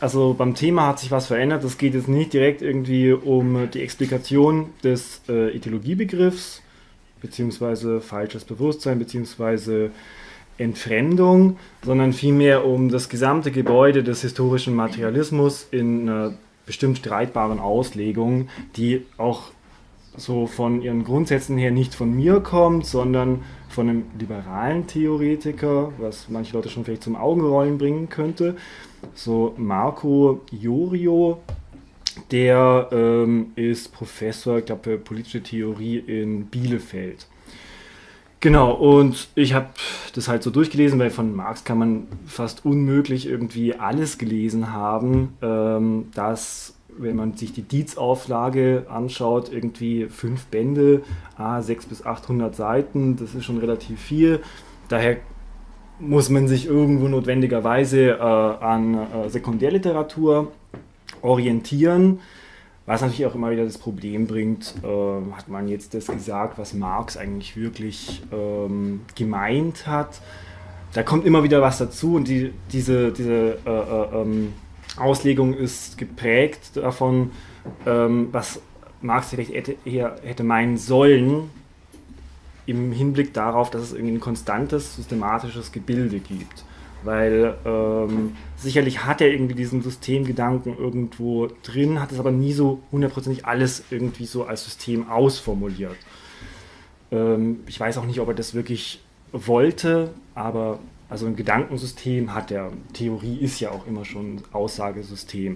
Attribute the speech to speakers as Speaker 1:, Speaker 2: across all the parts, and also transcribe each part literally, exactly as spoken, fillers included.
Speaker 1: also beim Thema hat sich was verändert. Es geht jetzt nicht direkt irgendwie um die Explikation des äh, Ideologiebegriffs, beziehungsweise falsches Bewusstsein, beziehungsweise Entfremdung, sondern vielmehr um das gesamte Gebäude des historischen Materialismus in einer bestimmt streitbaren Auslegung, die auch so von ihren Grundsätzen her nicht von mir kommt, sondern von einem liberalen Theoretiker, was manche Leute schon vielleicht zum Augenrollen bringen könnte, so Marco Iorio, der ähm, ist Professor, ich glaube, für politische Theorie in Bielefeld. Genau, und ich habe das halt so durchgelesen, weil von Marx kann man fast unmöglich irgendwie alles gelesen haben, ähm, dass, wenn man sich die Dietz-Auflage anschaut, irgendwie fünf Bände, ah, sechshundert bis achthundert Seiten, das ist schon relativ viel. Daher muss man sich irgendwo notwendigerweise äh, an äh, Sekundärliteratur orientieren, was natürlich auch immer wieder das Problem bringt, äh, hat man jetzt das gesagt, was Marx eigentlich wirklich ähm, gemeint hat. Da kommt immer wieder was dazu und die, diese, diese äh, äh, ähm, Auslegung ist geprägt davon, ähm, was Marx vielleicht hätte, eher hätte meinen sollen, im Hinblick darauf, dass es irgendwie ein konstantes, systematisches Gebilde gibt. Weil ähm, sicherlich hat er irgendwie diesen Systemgedanken irgendwo drin, hat es aber nie so hundertprozentig alles irgendwie so als System ausformuliert. Ähm, ich weiß auch nicht, ob er das wirklich wollte, aber also ein Gedankensystem hat er. Theorie ist ja auch immer schon ein Aussagesystem.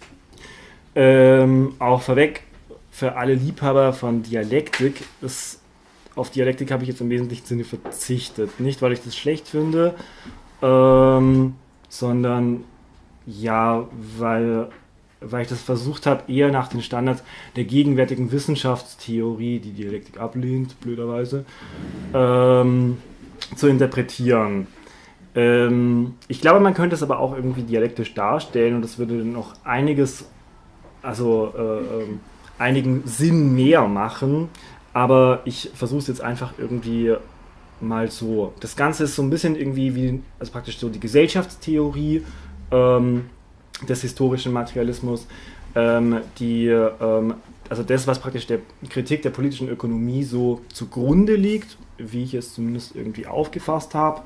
Speaker 1: Ähm, auch vorweg, für alle Liebhaber von Dialektik, ist, auf Dialektik habe ich jetzt im wesentlichen Sinne verzichtet. Nicht, weil ich das schlecht finde, ähm, sondern ja, weil, weil ich das versucht habe, eher nach den Standards der gegenwärtigen Wissenschaftstheorie, die Dialektik ablehnt, blöderweise, ähm, zu interpretieren. Ähm, ich glaube, man könnte es aber auch irgendwie dialektisch darstellen und das würde dann noch einiges, also äh, ähm, einigen Sinn mehr machen, aber ich versuche es jetzt einfach irgendwie mal so. Das Ganze ist so ein bisschen irgendwie wie, also praktisch so die Gesellschaftstheorie ähm, des historischen Materialismus, ähm, die, ähm, also das, was praktisch der Kritik der politischen Ökonomie so zugrunde liegt, wie ich es zumindest irgendwie aufgefasst habe.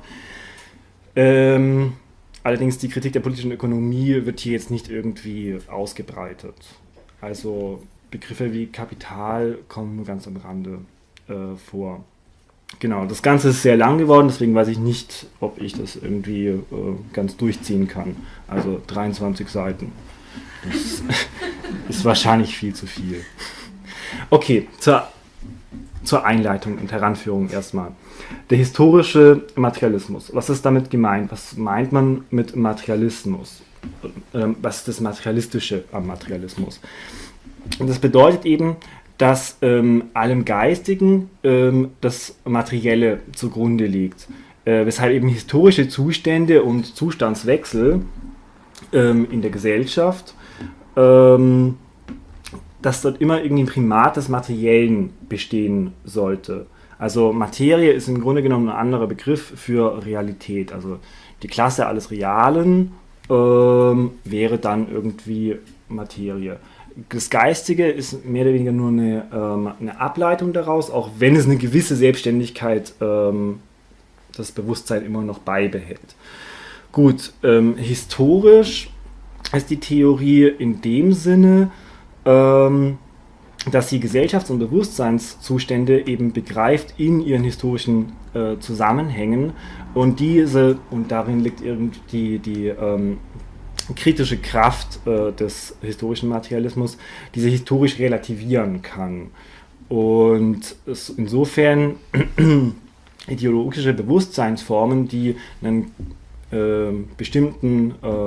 Speaker 1: Ähm, allerdings die Kritik der politischen Ökonomie wird hier jetzt nicht irgendwie ausgebreitet. Also Begriffe wie Kapital kommen nur ganz am Rande äh, vor. Genau, das Ganze ist sehr lang geworden, deswegen weiß ich nicht, ob ich das irgendwie äh, ganz durchziehen kann. Also dreiundzwanzig Seiten. Das ist wahrscheinlich viel zu viel. Okay, zur, zur Einleitung und Heranführung erstmal. Der historische Materialismus. Was ist damit gemeint? Was meint man mit Materialismus? Ähm, was ist das Materialistische am Materialismus? Und das bedeutet eben, dass ähm, allem Geistigen ähm, das Materielle zugrunde liegt. Äh, weshalb eben historische Zustände und Zustandswechsel ähm, in der Gesellschaft, ähm, dass dort immer irgendwie ein Primat des Materiellen bestehen sollte. Also Materie ist im Grunde genommen ein anderer Begriff für Realität. Also die Klasse alles Realen ähm, wäre dann irgendwie Materie. Das Geistige ist mehr oder weniger nur eine, ähm, eine Ableitung daraus, auch wenn es eine gewisse Selbstständigkeit ähm, das Bewusstsein immer noch beibehält. Gut, ähm, historisch ist die Theorie in dem Sinne, ähm, dass sie Gesellschafts- und Bewusstseinszustände eben begreift in ihren historischen äh, Zusammenhängen und diese, und darin liegt irgendwie die, die ähm, kritische Kraft äh, des historischen Materialismus, diese historisch relativieren kann. Und es insofern ideologische Bewusstseinsformen, die einen äh, bestimmten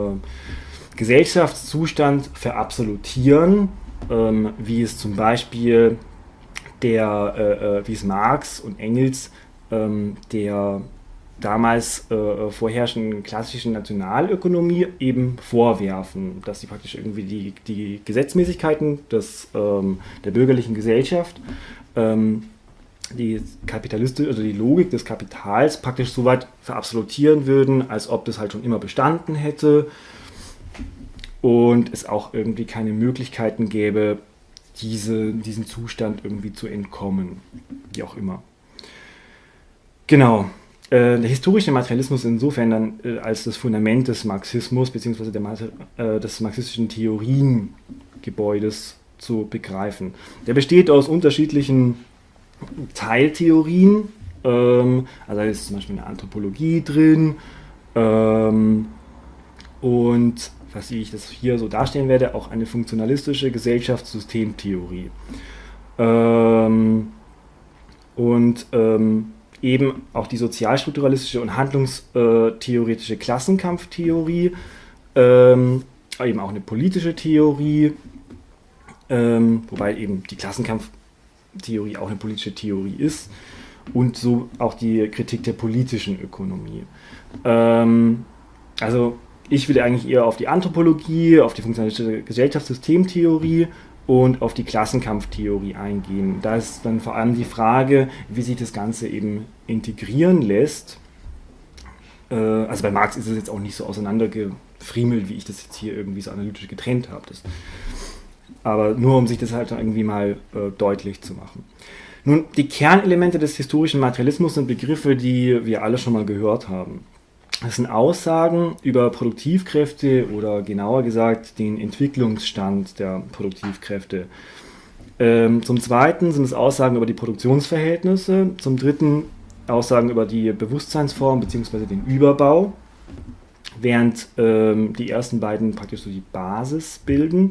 Speaker 1: äh, Gesellschaftszustand verabsolutieren, ähm, wie es zum Beispiel der, äh, wie es Marx und Engels ähm, der damals äh, vorherrschenden klassischen Nationalökonomie eben vorwerfen, dass sie praktisch irgendwie die, die Gesetzmäßigkeiten des, ähm, der bürgerlichen Gesellschaft, ähm, die kapitalistische, also die Logik des Kapitals praktisch so weit verabsolutieren würden, als ob das halt schon immer bestanden hätte. und es auch irgendwie keine Möglichkeiten gäbe, diese, diesen Zustand irgendwie zu entkommen, wie auch immer. Genau. Äh, der historische Materialismus insofern dann äh, als das Fundament des Marxismus bzw. Äh, des marxistischen Theoriengebäudes zu begreifen. Der besteht aus unterschiedlichen Teiltheorien, ähm, also da ist zum Beispiel eine Anthropologie drin, ähm, und was ich das hier so darstellen werde, auch eine funktionalistische Gesellschaftssystemtheorie. Ähm, und ähm, eben auch die sozialstrukturalistische und handlungstheoretische Klassenkampftheorie, ähm, eben auch eine politische Theorie, ähm, wobei eben die Klassenkampftheorie auch eine politische Theorie ist, und so auch die Kritik der politischen Ökonomie. Ähm, also ich will eigentlich eher auf die Anthropologie, auf die funktionalistische Gesellschaftssystemtheorie und auf die Klassenkampftheorie eingehen. Da ist dann vor allem die Frage, wie sich das Ganze eben integrieren lässt. Äh, also bei Marx ist es jetzt auch nicht so auseinandergefriemelt, wie ich das jetzt hier irgendwie so analytisch getrennt habe. Das, aber nur um sich das halt irgendwie mal äh, deutlich zu machen. Nun, die Kernelemente des historischen Materialismus sind Begriffe, die wir alle schon mal gehört haben. Das sind Aussagen über Produktivkräfte oder genauer gesagt den Entwicklungsstand der Produktivkräfte. Ähm, zum Zweiten sind es Aussagen über die Produktionsverhältnisse. Zum Dritten Aussagen über die Bewusstseinsform bzw. den Überbau, während ähm, die ersten beiden praktisch so die Basis bilden.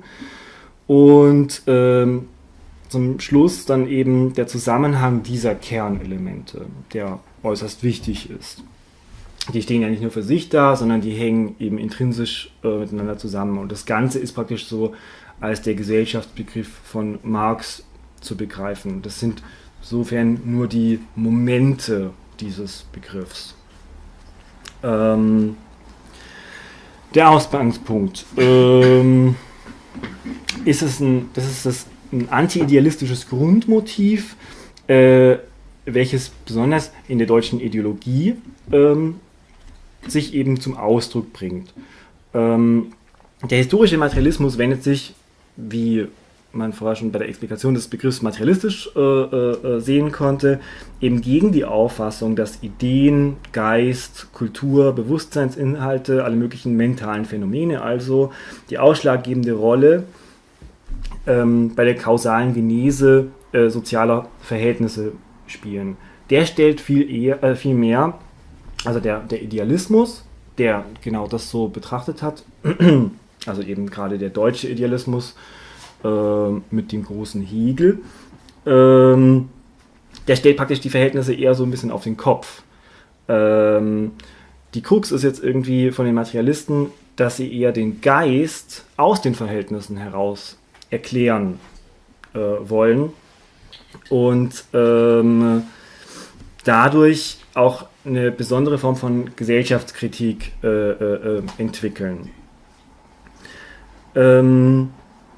Speaker 1: Und ähm, zum Schluss dann eben der Zusammenhang dieser Kernelemente, der äußerst wichtig ist. Die stehen ja nicht nur für sich da, sondern die hängen eben intrinsisch äh, miteinander zusammen. Und das Ganze ist praktisch so als der Gesellschaftsbegriff von Marx zu begreifen. Das sind insofern nur die Momente dieses Begriffs. Ähm, der Ausgangspunkt. Ähm, ist es ein, das ist das, ein anti-idealistisches Grundmotiv, äh, welches besonders in der deutschen Ideologie ähm, sich eben zum Ausdruck bringt. Ähm, der historische Materialismus wendet sich, wie man vorher schon bei der Explikation des Begriffs materialistisch äh, äh, sehen konnte, eben gegen die Auffassung, dass Ideen, Geist, Kultur, Bewusstseinsinhalte, alle möglichen mentalen Phänomene also die ausschlaggebende Rolle ähm, bei der kausalen Genese äh, sozialer Verhältnisse spielen. Der stellt viel, eher, äh, viel mehr, also der, der Idealismus, der genau das so betrachtet hat, also eben gerade der deutsche Idealismus äh, mit dem großen Hegel, ähm, der stellt praktisch die Verhältnisse eher so ein bisschen auf den Kopf. Ähm, die Krux ist jetzt irgendwie von den Materialisten, dass sie eher den Geist aus den Verhältnissen heraus erklären äh, wollen und ähm, dadurch auch eine besondere Form von Gesellschaftskritik äh, äh, entwickeln. Ähm,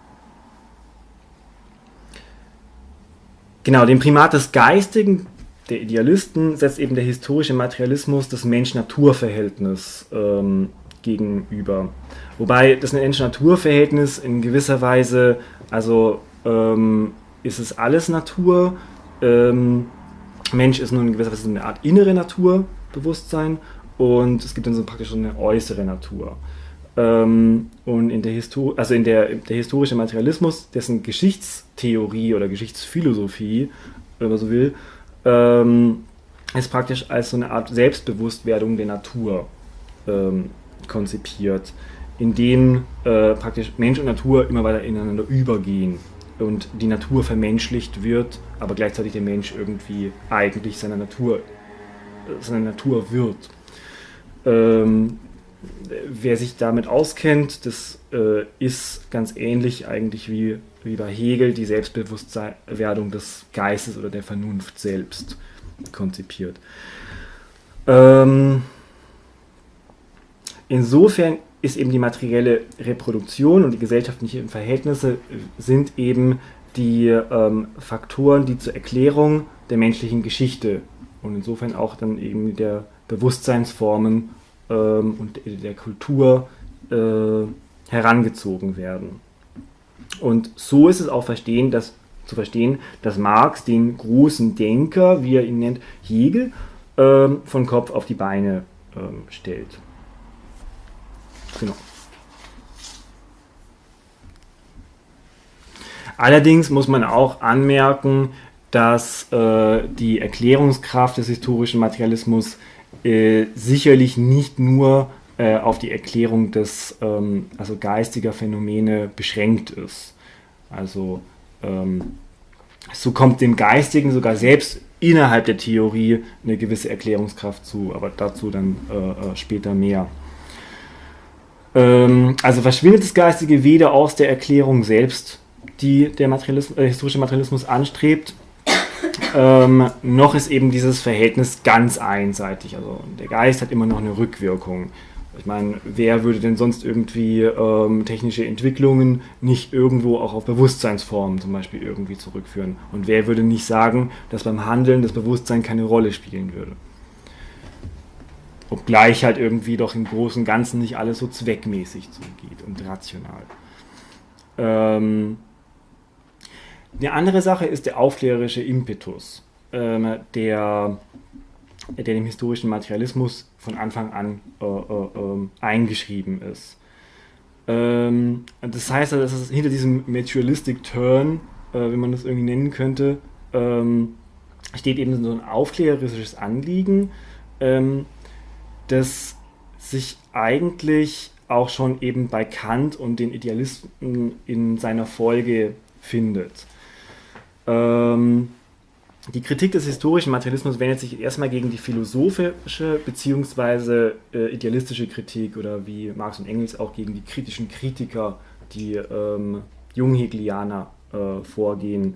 Speaker 1: genau, dem Primat des Geistigen, der Idealisten, setzt eben der historische Materialismus das Mensch-Natur-Verhältnis ähm, gegenüber. Wobei das Mensch-Natur-Verhältnis in gewisser Weise, also ähm, ist es alles Natur, ähm, Mensch ist nur in gewisser Weise eine Art innere Naturbewusstsein und es gibt dann so praktisch so eine äußere Natur. Ähm, und in der Histo- also in der, der historische Materialismus, dessen Geschichtstheorie oder Geschichtsphilosophie, wenn man so will, ähm, ist praktisch als so eine Art Selbstbewusstwerdung der Natur ähm, konzipiert, in denen äh, praktisch Mensch und Natur immer weiter ineinander übergehen und die Natur vermenschlicht wird, aber gleichzeitig der Mensch irgendwie eigentlich seiner Natur, seiner Natur wird. Ähm, wer sich damit auskennt, das äh, ist ganz ähnlich eigentlich wie, wie bei Hegel die Selbstbewusstwerdung des Geistes oder der Vernunft selbst konzipiert. Ähm, insofern ist eben die materielle Reproduktion und die gesellschaftlichen Verhältnisse sind eben die ähm, Faktoren, die zur Erklärung der menschlichen Geschichte und insofern auch dann eben der Bewusstseinsformen ähm, und der Kultur äh, herangezogen werden. Und so ist es auch verstehen, dass, zu verstehen, dass Marx den großen Denker, wie er ihn nennt, Hegel, ähm, von Kopf auf die Beine ähm, stellt. Genau. Allerdings muss man auch anmerken, dass äh, die Erklärungskraft des historischen Materialismus äh, sicherlich nicht nur äh, auf die Erklärung des, ähm, also geistiger Phänomene beschränkt ist. Also ähm, so kommt dem Geistigen sogar selbst innerhalb der Theorie eine gewisse Erklärungskraft zu, aber dazu dann äh, später mehr. Ähm, also verschwindet das Geistige weder aus der Erklärung selbst, die der Materialismus, äh, historische Materialismus anstrebt, ähm, noch ist eben dieses Verhältnis ganz einseitig. Also der Geist hat immer noch eine Rückwirkung. Ich meine, wer würde denn sonst irgendwie ähm, technische Entwicklungen nicht irgendwo auch auf Bewusstseinsformen zum Beispiel irgendwie zurückführen? Und wer würde nicht sagen, dass beim Handeln das Bewusstsein keine Rolle spielen würde? Obgleich halt irgendwie doch im Großen und Ganzen nicht alles so zweckmäßig zugeht und rational. Ähm, Eine andere Sache ist der aufklärerische Impetus, ähm, der, der dem historischen Materialismus von Anfang an äh, äh, eingeschrieben ist. Ähm, das heißt, dass es hinter diesem Materialistic Turn, äh, wie man das irgendwie nennen könnte, ähm, steht eben so ein aufklärerisches Anliegen, ähm, das sich eigentlich auch schon eben bei Kant und den Idealisten in seiner Folge findet. Ähm, die Kritik des historischen Materialismus wendet sich erstmal gegen die philosophische bzw. Äh, idealistische Kritik oder wie Marx und Engels auch gegen die kritischen Kritiker, die ähm, Junghegelianer äh, vorgehen.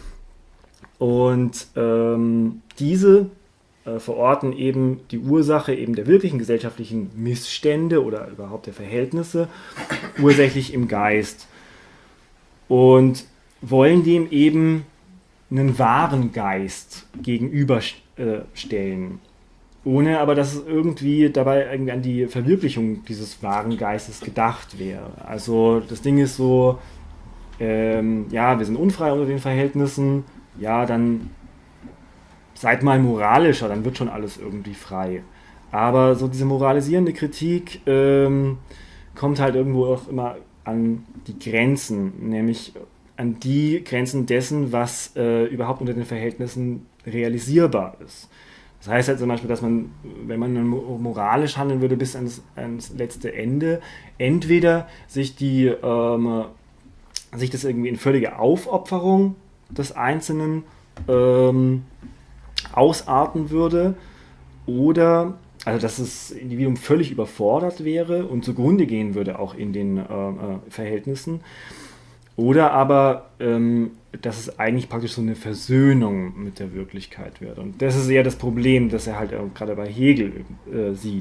Speaker 1: Und ähm, diese äh, verorten eben die Ursache eben der wirklichen gesellschaftlichen Missstände oder überhaupt der Verhältnisse ursächlich im Geist und wollen dem eben einen wahren Geist gegenüberstellen, ohne aber, dass es irgendwie dabei irgendwie an die Verwirklichung dieses wahren Geistes gedacht wäre. Also das Ding ist so, ähm, ja, wir sind unfrei unter den Verhältnissen, ja, dann seid mal moralischer, dann wird schon alles irgendwie frei. Aber so diese moralisierende Kritik ähm, kommt halt irgendwo auch immer an die Grenzen, nämlich an die Grenzen dessen, was äh, überhaupt unter den Verhältnissen realisierbar ist. Das heißt halt zum Beispiel, dass man, wenn man moralisch handeln würde bis ans, ans letzte Ende, entweder sich die ähm, sich das irgendwie in völlige Aufopferung des Einzelnen ähm, ausarten würde oder also dass das Individuum völlig überfordert wäre und zugrunde gehen würde auch in den äh, äh, Verhältnissen. Oder aber, ähm, dass es eigentlich praktisch so eine Versöhnung mit der Wirklichkeit wird. Und das ist eher das Problem, das er halt äh, gerade bei Hegel äh, sieht.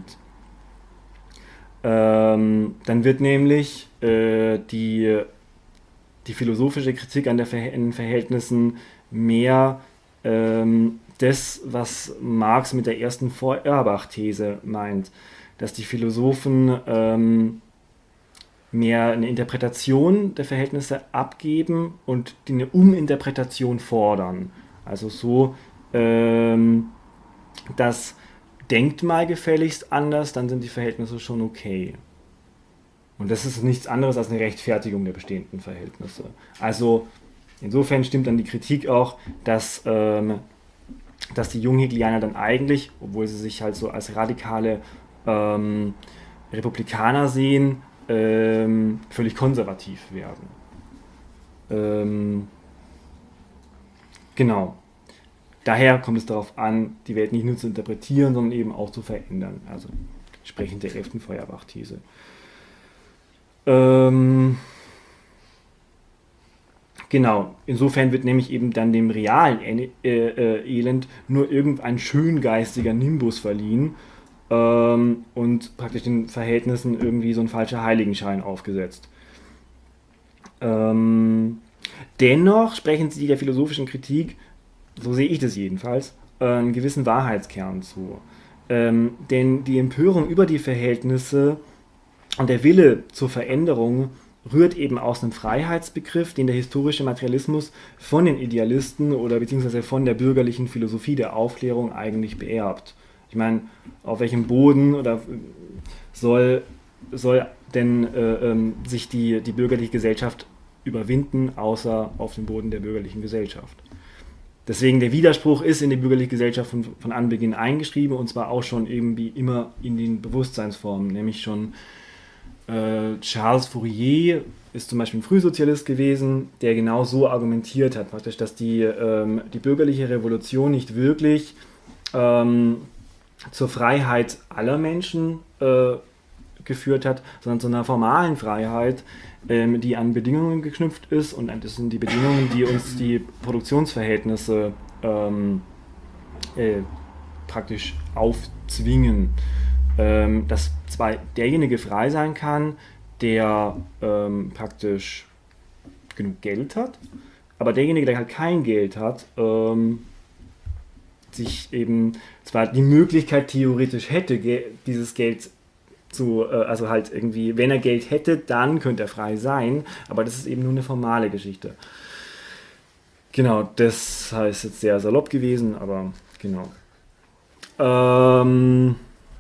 Speaker 1: Ähm, dann wird nämlich äh, die, die philosophische Kritik an, der Ver- an den Verhältnissen mehr ähm, das, was Marx mit der ersten Feuerbach-These meint, dass die Philosophen ähm, mehr eine Interpretation der Verhältnisse abgeben und die eine Uminterpretation fordern. Also so, ähm, dass denkt mal gefälligst anders, dann sind die Verhältnisse schon okay. Und das ist nichts anderes als eine Rechtfertigung der bestehenden Verhältnisse. Also insofern stimmt dann die Kritik auch, dass, ähm, dass die Junghegelianer dann eigentlich, obwohl sie sich halt so als radikale ähm, Republikaner sehen, ähm, völlig konservativ werden. Ähm, genau. Daher kommt es darauf an, die Welt nicht nur zu interpretieren, sondern eben auch zu verändern. Also entsprechend der elften Feuerbach-These. Ähm, genau. Insofern wird nämlich eben dann dem realen äh, äh, Elend nur irgendein schöngeistiger Nimbus verliehen ähm, und praktisch den Verhältnissen irgendwie so ein falscher Heiligenschein aufgesetzt. Ähm, dennoch sprechen sie der philosophischen Kritik, so sehe ich das jedenfalls, einen gewissen Wahrheitskern zu. Ähm, denn die Empörung über die Verhältnisse Und der Wille zur Veränderung rührt eben aus einem Freiheitsbegriff, den der historische Materialismus von den Idealisten oder beziehungsweise von der bürgerlichen Philosophie der Aufklärung eigentlich beerbt. Ich meine, auf welchem Boden oder soll, soll denn äh, ähm, sich die, die bürgerliche Gesellschaft überwinden, außer auf dem Boden der bürgerlichen Gesellschaft? Deswegen der Widerspruch ist in die bürgerliche Gesellschaft von, von Anbeginn eingeschrieben, und zwar auch schon irgendwie immer in den Bewusstseinsformen, nämlich schon äh, Charles Fourier ist zum Beispiel ein Frühsozialist gewesen, der genau so argumentiert hat, praktisch, dass die, ähm, die bürgerliche Revolution nicht wirklich ähm, zur Freiheit aller Menschen äh, geführt hat, sondern zu einer formalen Freiheit, ähm, die an Bedingungen geknüpft ist, und das sind die Bedingungen, die uns die Produktionsverhältnisse ähm, äh, praktisch aufzwingen. Ähm, dass zwar derjenige frei sein kann, der ähm, praktisch genug Geld hat, aber derjenige, der halt kein Geld hat, ähm, sich eben zwar die Möglichkeit theoretisch hätte, ge- dieses Geld zu, äh, also halt irgendwie, wenn er Geld hätte, dann könnte er frei sein, aber das ist eben nur eine formale Geschichte. Genau, das heißt jetzt sehr salopp gewesen, aber genau. Ähm,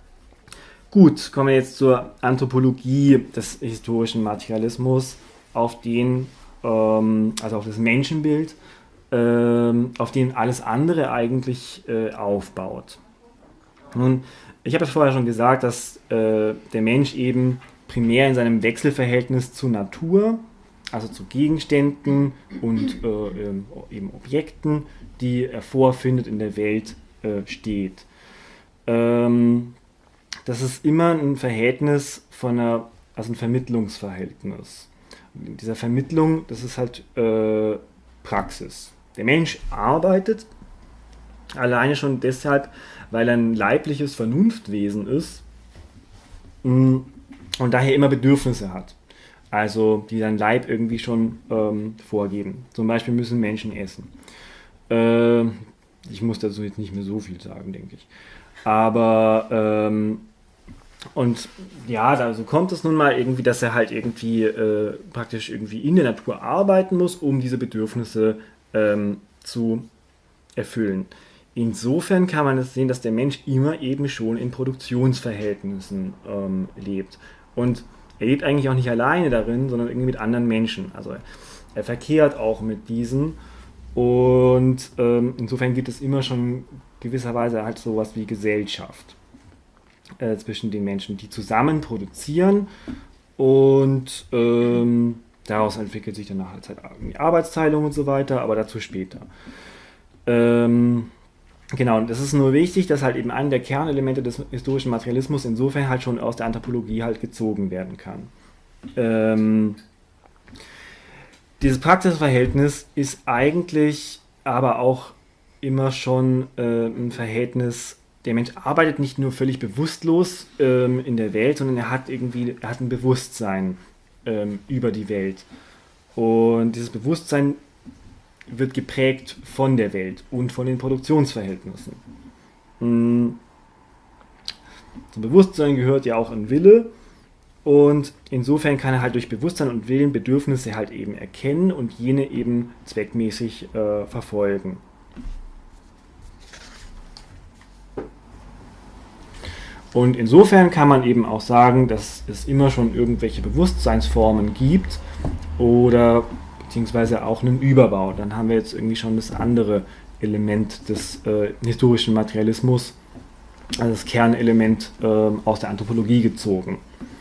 Speaker 1: gut, kommen wir jetzt zur Anthropologie des historischen Materialismus, auf den, ähm, also auf das Menschenbild, ähm, auf den alles andere eigentlich äh, aufbaut. Nun, ich habe ja vorher schon gesagt, dass äh, der Mensch eben primär in seinem Wechselverhältnis zur Natur, also zu Gegenständen und äh, eben Objekten, die er vorfindet in der Welt, äh, steht. Ähm, das ist immer ein Verhältnis von einer, also ein Vermittlungsverhältnis. Und in dieser Vermittlung, das ist halt äh, Praxis. Der Mensch arbeitet alleine schon deshalb, weil er ein leibliches Vernunftwesen ist und daher immer Bedürfnisse hat. Also die sein Leib irgendwie schon ähm, vorgeben. Zum Beispiel müssen Menschen essen. Äh, ich muss dazu jetzt nicht mehr so viel sagen, denke ich. Aber ähm, und ja, da so kommt es nun mal irgendwie, dass er halt irgendwie äh, praktisch irgendwie in der Natur arbeiten muss, um diese Bedürfnisse ähm, zu erfüllen. Insofern kann man es sehen, dass der Mensch immer eben schon in Produktionsverhältnissen ähm, lebt. Und er lebt eigentlich auch nicht alleine darin, sondern irgendwie mit anderen Menschen. Also er verkehrt auch mit diesen. Und ähm, insofern gibt es immer schon gewisserweise halt sowas wie Gesellschaft äh, zwischen den Menschen, die zusammen produzieren. Und ähm, daraus entwickelt sich danach halt irgendwie Arbeitsteilung und so weiter, aber dazu später. Ähm, Genau, und das ist nur wichtig, dass halt eben ein der Kernelemente des historischen Materialismus insofern halt schon aus der Anthropologie halt gezogen werden kann. Ähm, dieses Praxisverhältnis ist eigentlich aber auch immer schon äh, ein Verhältnis, der Mensch arbeitet nicht nur völlig bewusstlos ähm, in der Welt, sondern er hat irgendwie, er hat ein Bewusstsein ähm, über die Welt. Und dieses Bewusstsein wird geprägt von der Welt und von den Produktionsverhältnissen. Zum Bewusstsein gehört ja auch ein Wille, und insofern kann er halt durch Bewusstsein und Willen Bedürfnisse halt eben erkennen und jene eben zweckmäßig äh, verfolgen. Und insofern kann man eben auch sagen, dass es immer schon irgendwelche Bewusstseinsformen gibt oder beziehungsweise auch einen Überbau. Dann haben wir jetzt irgendwie schon das andere Element des äh, historischen Materialismus, also das Kernelement äh, aus der Anthropologie gezogen.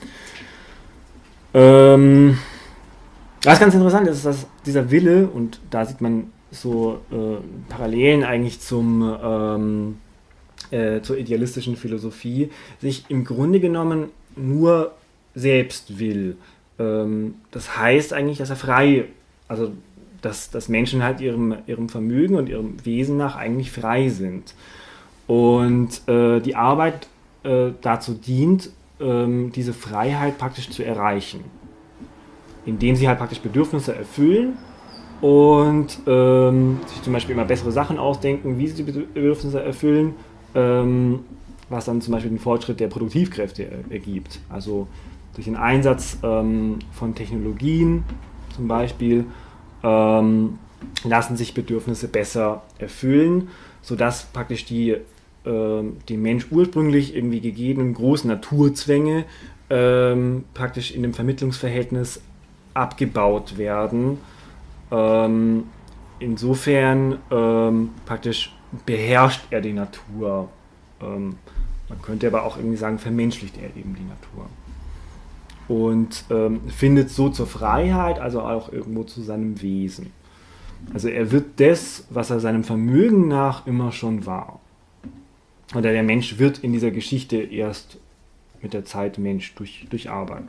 Speaker 1: Ähm, was ganz interessant ist, dass dieser Wille, und da sieht man so äh, Parallelen eigentlich zum, ähm, äh, zur idealistischen Philosophie, sich im Grunde genommen nur selbst will. Ähm, das heißt eigentlich, dass er frei Also, dass, dass Menschen halt ihrem, ihrem Vermögen und ihrem Wesen nach eigentlich frei sind. Und äh, die Arbeit äh, dazu dient, ähm, diese Freiheit praktisch zu erreichen. Indem sie halt praktisch Bedürfnisse erfüllen und ähm, sich zum Beispiel immer bessere Sachen ausdenken, wie sie die Bedürfnisse erfüllen, ähm, was dann zum Beispiel den Fortschritt der Produktivkräfte ergibt. Also durch den Einsatz ähm, von Technologien zum Beispiel ähm, lassen sich Bedürfnisse besser erfüllen, sodass praktisch die äh, dem Mensch ursprünglich irgendwie gegebenen großen Naturzwänge ähm, praktisch in dem Vermittlungsverhältnis abgebaut werden. Ähm, insofern ähm, praktisch beherrscht er die Natur. Ähm, man könnte aber auch irgendwie sagen, vermenschlicht er eben die Natur. Und ähm, findet so zur Freiheit, also auch irgendwo zu seinem Wesen. Also er wird das, was er seinem Vermögen nach immer schon war. Oder der Mensch wird in dieser Geschichte erst mit der Zeit Mensch durch, durch Arbeit.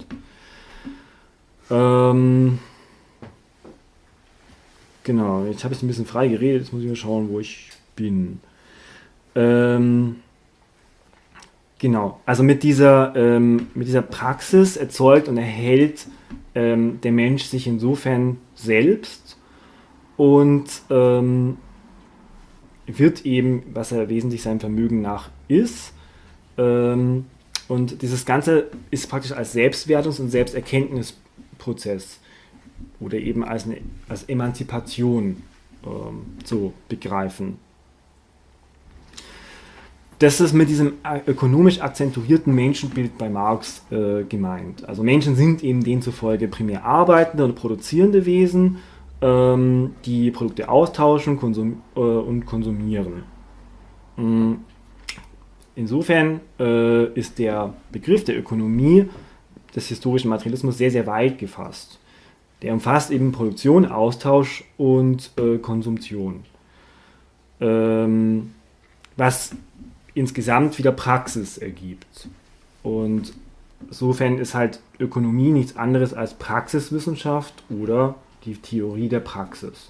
Speaker 1: Ähm, genau, jetzt habe ich ein bisschen frei geredet, jetzt muss ich mal schauen, wo ich bin. Ähm, genau, also mit dieser, ähm, mit dieser Praxis erzeugt und erhält ähm, der Mensch sich insofern selbst und ähm, wird eben, was er wesentlich seinem Vermögen nach ist. Ähm, und dieses Ganze ist praktisch als Selbstwertungs- und Selbsterkenntnisprozess oder eben als, eine, als Emanzipation ähm, zu begreifen. Das ist mit diesem ökonomisch akzentuierten Menschenbild bei Marx äh, gemeint. Also Menschen sind eben demzufolge primär arbeitende und produzierende Wesen, ähm, die Produkte austauschen konsum äh, und konsumieren. Mhm. Insofern äh, ist der Begriff der Ökonomie des historischen Materialismus sehr, sehr weit gefasst. Der umfasst eben Produktion, Austausch und äh, Konsumption. Ähm, was insgesamt wieder Praxis ergibt. Und insofern ist halt Ökonomie nichts anderes als Praxiswissenschaft oder die Theorie der Praxis.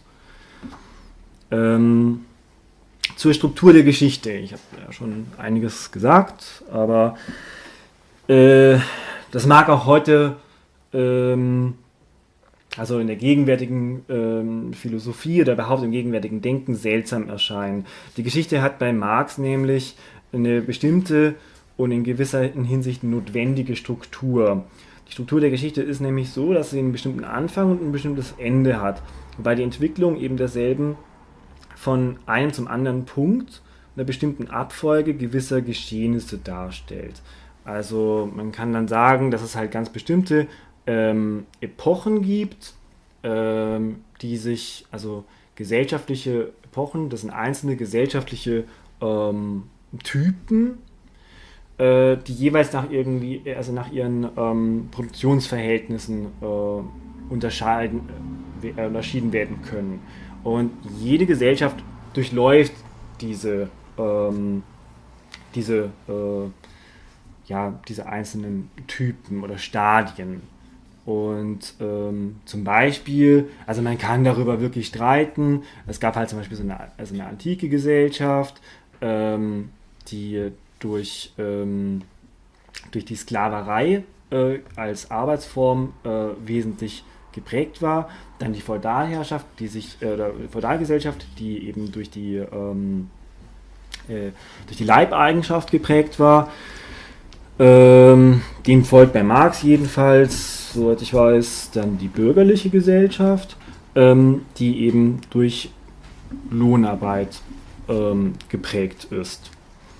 Speaker 1: Ähm, zur Struktur der Geschichte. Ich habe ja schon einiges gesagt, aber äh, das mag auch heute, ähm, also in der gegenwärtigen ähm, Philosophie oder überhaupt im gegenwärtigen Denken seltsam erscheinen. Die Geschichte hat bei Marx nämlich eine bestimmte und in gewisser Hinsicht notwendige Struktur. Die Struktur der Geschichte ist nämlich so, dass sie einen bestimmten Anfang und ein bestimmtes Ende hat, wobei die Entwicklung eben derselben von einem zum anderen Punkt, einer bestimmten Abfolge gewisser Geschehnisse darstellt. Also man kann dann sagen, dass es halt ganz bestimmte ähm, Epochen gibt, ähm, die sich, also gesellschaftliche Epochen, das sind einzelne gesellschaftliche ähm, Typen, äh, die jeweils nach irgendwie, also nach ihren ähm, Produktionsverhältnissen äh, unterscheiden, äh, unterschieden werden können. Und jede Gesellschaft durchläuft diese, ähm, diese, äh, ja, diese einzelnen Typen oder Stadien. Und ähm, zum Beispiel, also man kann darüber wirklich streiten. Es gab halt zum Beispiel so eine, also eine antike Gesellschaft, ähm, die durch, ähm, durch die Sklaverei äh, als Arbeitsform äh, wesentlich geprägt war. Dann die Feudalherrschaft, die sich, äh, oder Feudalgesellschaft, die eben durch die, ähm, äh, durch die Leibeigenschaft geprägt war. Ähm, dem folgt bei Marx jedenfalls, soweit ich weiß, dann die bürgerliche Gesellschaft, ähm, die eben durch Lohnarbeit ähm, geprägt ist.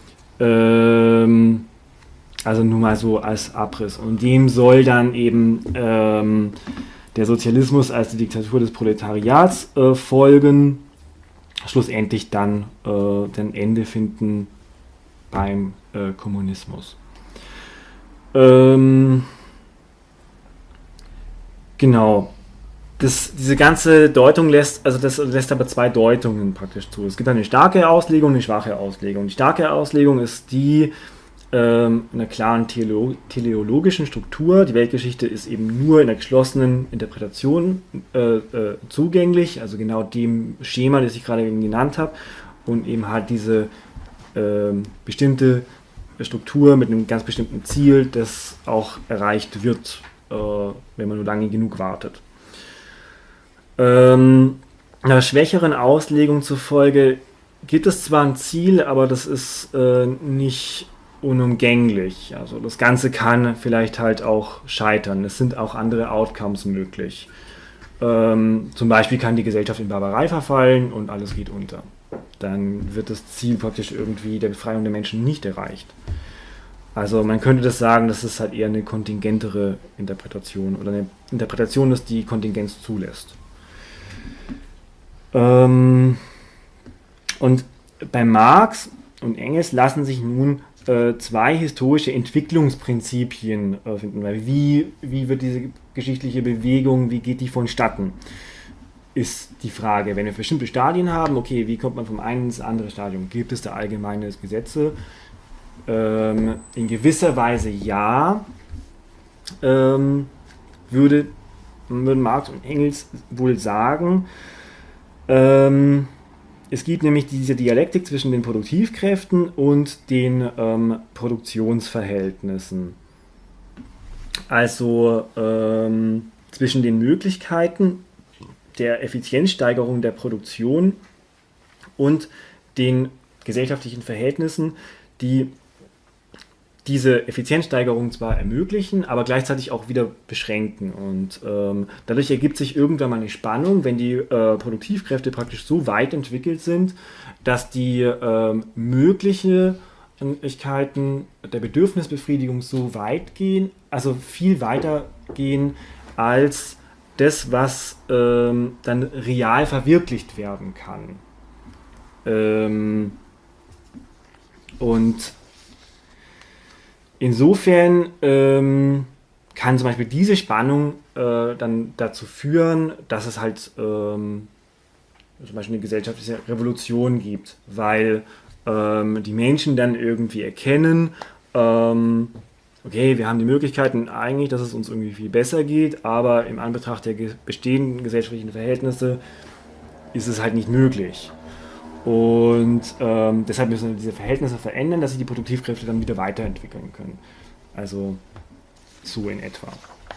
Speaker 1: Ähm, also nur mal so als Abriss. Und dem soll dann eben ähm, der Sozialismus als die Diktatur des Proletariats äh, folgen, schlussendlich dann äh, ein Ende finden beim äh, Kommunismus. Ähm, genau. Das, diese ganze Deutung lässt, also das lässt aber zwei Deutungen praktisch zu. Es gibt eine starke Auslegung und eine schwache Auslegung. Die starke Auslegung ist die ähm, einer klaren Teleo- teleologischen Struktur. Die Weltgeschichte ist eben nur in der geschlossenen Interpretation äh, äh, zugänglich, also genau dem Schema, das ich gerade eben genannt habe, und eben halt diese äh, bestimmte Struktur mit einem ganz bestimmten Ziel, das auch erreicht wird, äh, wenn man nur lange genug wartet. Ähm, einer schwächeren Auslegung zufolge gibt es zwar ein Ziel, aber das ist äh, nicht unumgänglich. Also das Ganze kann vielleicht halt auch scheitern. Es sind auch andere Outcomes möglich. Ähm, zum Beispiel kann die Gesellschaft in Barbarei verfallen und alles geht unter. Dann wird das Ziel praktisch irgendwie der Befreiung der Menschen nicht erreicht. Also man könnte das sagen, das ist halt eher eine kontingentere Interpretation oder eine Interpretation, dass die Kontingenz zulässt. Ähm, und bei Marx und Engels lassen sich nun äh, zwei historische Entwicklungsprinzipien äh, finden. Weil wie, wie wird diese geschichtliche Bewegung, wie geht die vonstatten? Ist die Frage. Wenn wir bestimmte Stadien haben, okay, wie kommt man vom einen ins andere Stadium? Gibt es da allgemeine Gesetze? Ähm, in gewisser Weise ja, ähm, würde, würden Marx und Engels wohl sagen. Ähm, es gibt nämlich diese Dialektik zwischen den Produktivkräften und den ähm, Produktionsverhältnissen. Also ähm, zwischen den Möglichkeiten der Effizienzsteigerung der Produktion und den gesellschaftlichen Verhältnissen, die diese Effizienzsteigerung zwar ermöglichen, aber gleichzeitig auch wieder beschränken. Und ähm, dadurch ergibt sich irgendwann mal eine Spannung, wenn die äh, Produktivkräfte praktisch so weit entwickelt sind, dass die ähm, mögliche Möglichkeiten der Bedürfnisbefriedigung so weit gehen, also viel weiter gehen als das, was ähm, dann real verwirklicht werden kann. Ähm, und Insofern ähm, kann zum Beispiel diese Spannung äh, dann dazu führen, dass es halt ähm, zum Beispiel eine gesellschaftliche Revolution gibt, weil ähm, die Menschen dann irgendwie erkennen, ähm, okay, wir haben die Möglichkeiten eigentlich, dass es uns irgendwie viel besser geht, aber im Anbetracht der ge- bestehenden gesellschaftlichen Verhältnisse ist es halt nicht möglich. Und ähm, deshalb müssen wir diese Verhältnisse verändern, dass sich die Produktivkräfte dann wieder weiterentwickeln können. Also so in etwa.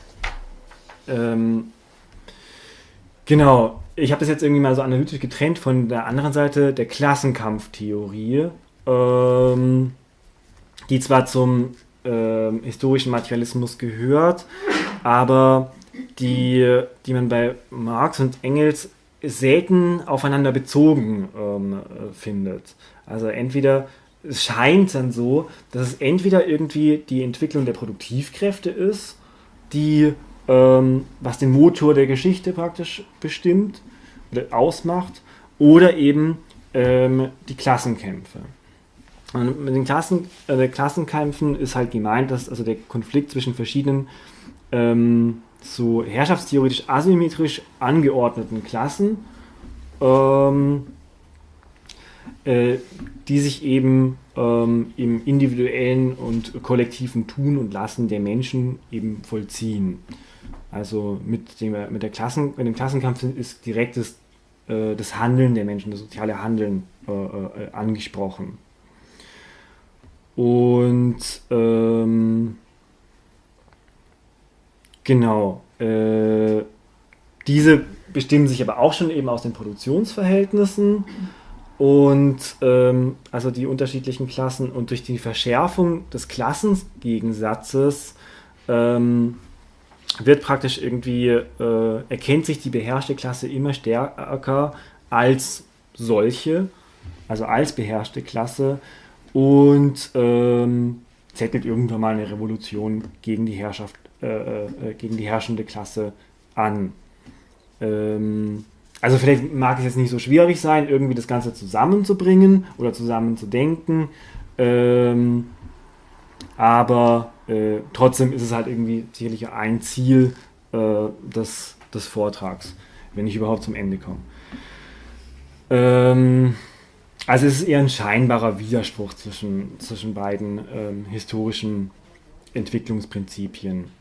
Speaker 1: Ähm, genau, ich habe das jetzt irgendwie mal so analytisch getrennt von der anderen Seite der Klassenkampftheorie, ähm, die zwar zum ähm, historischen Materialismus gehört, aber die, die man bei Marx und Engels selten aufeinander bezogen ähm, äh, findet. Also entweder, es scheint dann so, dass es entweder irgendwie die Entwicklung der Produktivkräfte ist, die, ähm, was den Motor der Geschichte praktisch bestimmt oder ausmacht, oder eben ähm, die Klassenkämpfe. Und mit den Klassen, äh, Klassenkämpfen ist halt gemeint, dass also der Konflikt zwischen verschiedenen ähm, so herrschaftstheoretisch asymmetrisch angeordneten Klassen, ähm, äh, die sich eben ähm, im individuellen und kollektiven Tun und Lassen der Menschen eben vollziehen. Also mit dem, mit der Klassen, mit dem Klassenkampf ist direkt das, äh, das Handeln der Menschen, das soziale Handeln äh, äh, angesprochen. Und ähm, Genau. Äh, diese bestimmen sich aber auch schon eben aus den Produktionsverhältnissen und ähm, also die unterschiedlichen Klassen, und durch die Verschärfung des Klassengegensatzes ähm, wird praktisch irgendwie, äh, erkennt sich die beherrschte Klasse immer stärker als solche, also als beherrschte Klasse, und ähm, zettelt irgendwann mal eine Revolution gegen die Herrschaft Äh, äh, gegen die herrschende Klasse an. Ähm, also vielleicht mag es jetzt nicht so schwierig sein, irgendwie das Ganze zusammenzubringen oder zusammenzudenken, ähm, aber äh, trotzdem ist es halt irgendwie sicherlich ein Ziel äh, des, des Vortrags, wenn ich überhaupt zum Ende komme. Ähm, also es ist eher ein scheinbarer Widerspruch zwischen, zwischen beiden ähm, historischen Entwicklungsprinzipien.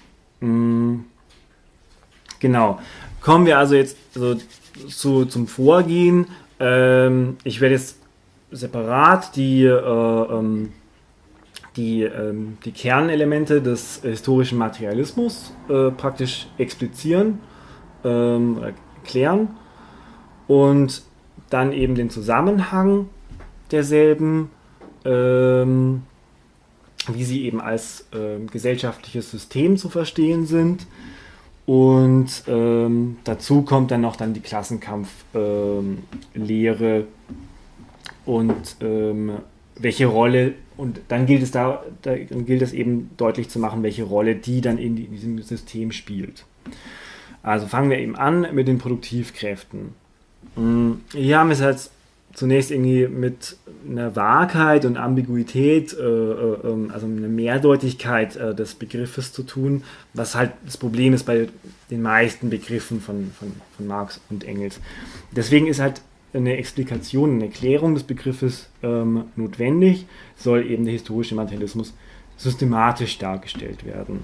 Speaker 1: Genau. Kommen wir also jetzt so zu, zum Vorgehen. Ähm, ich werde jetzt separat die, äh, ähm, die, ähm, die Kernelemente des historischen Materialismus äh, praktisch explizieren, ähm, erklären und dann eben den Zusammenhang derselben ähm, wie sie eben als äh, gesellschaftliches System zu verstehen sind. Und ähm, dazu kommt dann noch dann die Klassenkampflehre ähm, und ähm, welche Rolle, und dann gilt es da, da dann gilt es eben deutlich zu machen, welche Rolle die dann in, die, in diesem System spielt. Also fangen wir eben an mit den Produktivkräften. Hier haben wir es jetzt zunächst irgendwie mit einer Wahrheit und Ambiguität, äh, äh, also eine Mehrdeutigkeit äh, des Begriffes zu tun, was halt das Problem ist bei den meisten Begriffen von, von, von Marx und Engels. Deswegen ist halt eine Explikation, eine Erklärung des Begriffes ähm, notwendig, soll eben der historische Materialismus systematisch dargestellt werden.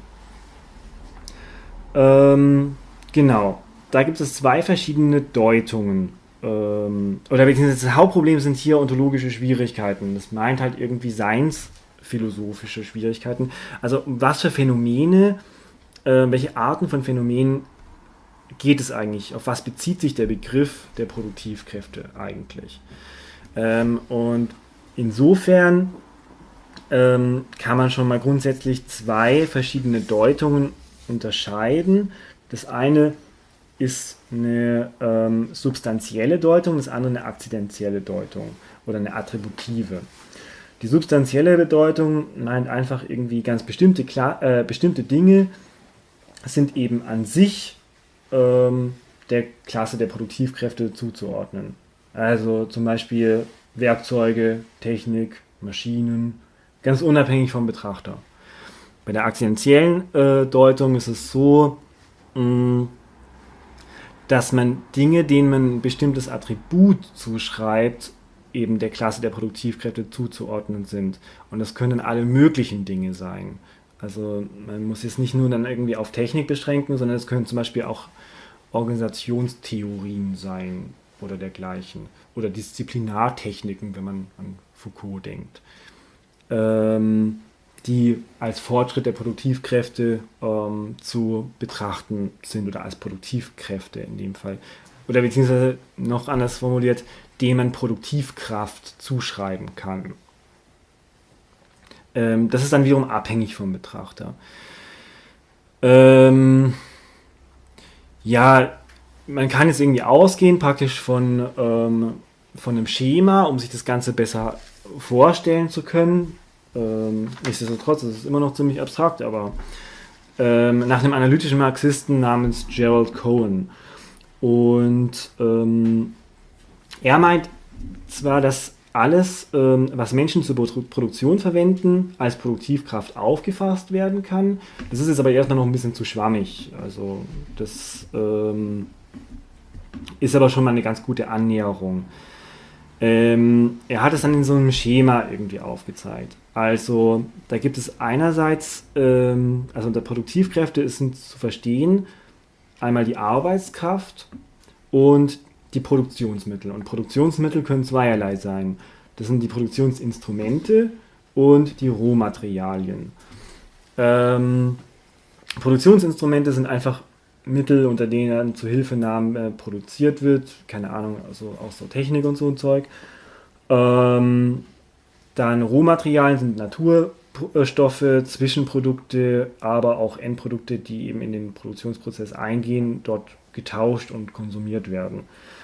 Speaker 1: Ähm, genau, da gibt es zwei verschiedene Deutungen. Ähm, oder beziehungsweise das Hauptproblem sind hier ontologische Schwierigkeiten. Das meint halt irgendwie seinsphilosophische Schwierigkeiten. Also was für Phänomene, äh, welche Arten von Phänomenen geht es eigentlich? Auf was bezieht sich der Begriff der Produktivkräfte eigentlich? Ähm, und insofern ähm, kann man schon mal grundsätzlich zwei verschiedene Deutungen unterscheiden. Das eine ist eine ähm, substanzielle Deutung, das andere eine akzidentielle Deutung oder eine attributive. Die substanzielle Bedeutung meint einfach irgendwie ganz bestimmte, äh, bestimmte Dinge sind eben an sich ähm, der Klasse der Produktivkräfte zuzuordnen. Also zum Beispiel Werkzeuge, Technik, Maschinen, ganz unabhängig vom Betrachter. Bei der akzidentiellen äh, Deutung ist es so, mh, dass man Dinge, denen man ein bestimmtes Attribut zuschreibt, eben der Klasse der Produktivkräfte zuzuordnen sind. Und das können alle möglichen Dinge sein. Also man muss es nicht nur dann irgendwie auf Technik beschränken, sondern es können zum Beispiel auch Organisationstheorien sein oder dergleichen. Oder Disziplinartechniken, wenn man an Foucault denkt. Ähm, die als Fortschritt der Produktivkräfte ähm, zu betrachten sind oder als Produktivkräfte in dem Fall. Oder beziehungsweise noch anders formuliert, denen man Produktivkraft zuschreiben kann. Ähm, das ist dann wiederum abhängig vom Betrachter. Ähm, ja, man kann jetzt irgendwie ausgehen praktisch von, ähm, von einem Schema, um sich das Ganze besser vorstellen zu können. Ähm, nichtsdestotrotz, es ist immer noch ziemlich abstrakt, aber ähm, nach einem analytischen Marxisten namens Gerald Cohen. Und ähm, er meint zwar, dass alles, ähm, was Menschen zur Produktion verwenden, als Produktivkraft aufgefasst werden kann. Das ist jetzt aber erstmal noch ein bisschen zu schwammig. Also das ähm, ist aber schon mal eine ganz gute Annäherung. Ähm, er hat es dann in so einem Schema irgendwie aufgezeigt. Also da gibt es einerseits, ähm, also unter Produktivkräfte sind zu verstehen, einmal die Arbeitskraft und die Produktionsmittel. Und Produktionsmittel können zweierlei sein. Das sind die Produktionsinstrumente und die Rohmaterialien. Ähm, Produktionsinstrumente sind einfach Mittel, unter denen dann zu Hilfenahmen äh, produziert wird. Keine Ahnung, also auch so Technik und so ein Zeug. Ähm, dann Rohmaterialien sind Naturstoffe, Zwischenprodukte, aber auch Endprodukte, die eben in den Produktionsprozess eingehen, dort getauscht und konsumiert werden.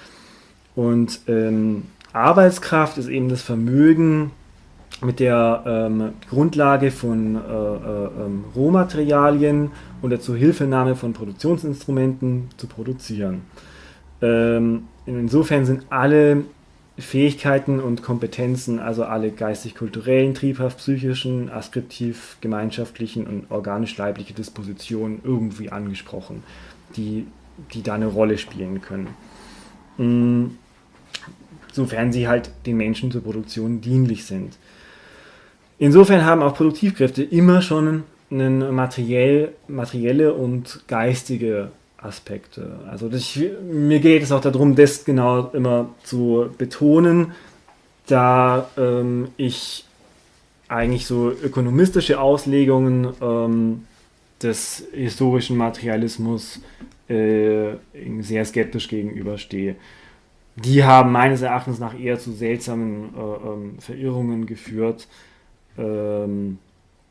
Speaker 1: Und ähm, Arbeitskraft ist eben das Vermögen, mit der ähm, Grundlage von äh, äh, ähm, Rohmaterialien und der Zuhilfenahme von Produktionsinstrumenten zu produzieren. Ähm, insofern sind alle Fähigkeiten und Kompetenzen, also alle geistig-kulturellen, triebhaft-psychischen, askriptiv-gemeinschaftlichen und organisch-leibliche Dispositionen irgendwie angesprochen, die, die da eine Rolle spielen können. Mm, sofern sie halt den Menschen zur Produktion dienlich sind. Insofern haben auch Produktivkräfte immer schon einen materiell, materielle und geistige Aspekte. Also das, mir geht es auch darum, das genau immer zu betonen, da ähm, ich eigentlich so ökonomistische Auslegungen ähm, des historischen Materialismus äh, sehr skeptisch gegenüberstehe. Die haben meines Erachtens nach eher zu seltsamen äh, ähm, Verirrungen geführt. Ähm,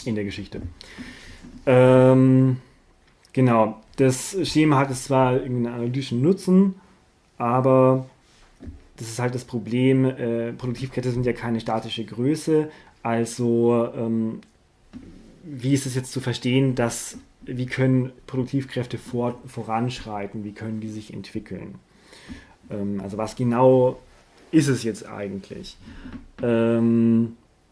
Speaker 1: in der Geschichte. Ähm, genau, das Schema hat es zwar einen analytischen Nutzen, aber das ist halt das Problem, äh, Produktivkräfte sind ja keine statische Größe, also ähm, wie ist es jetzt zu verstehen, dass, wie können Produktivkräfte vor, voranschreiten, wie können die sich entwickeln? Ähm, also was genau ist es jetzt eigentlich? Ähm,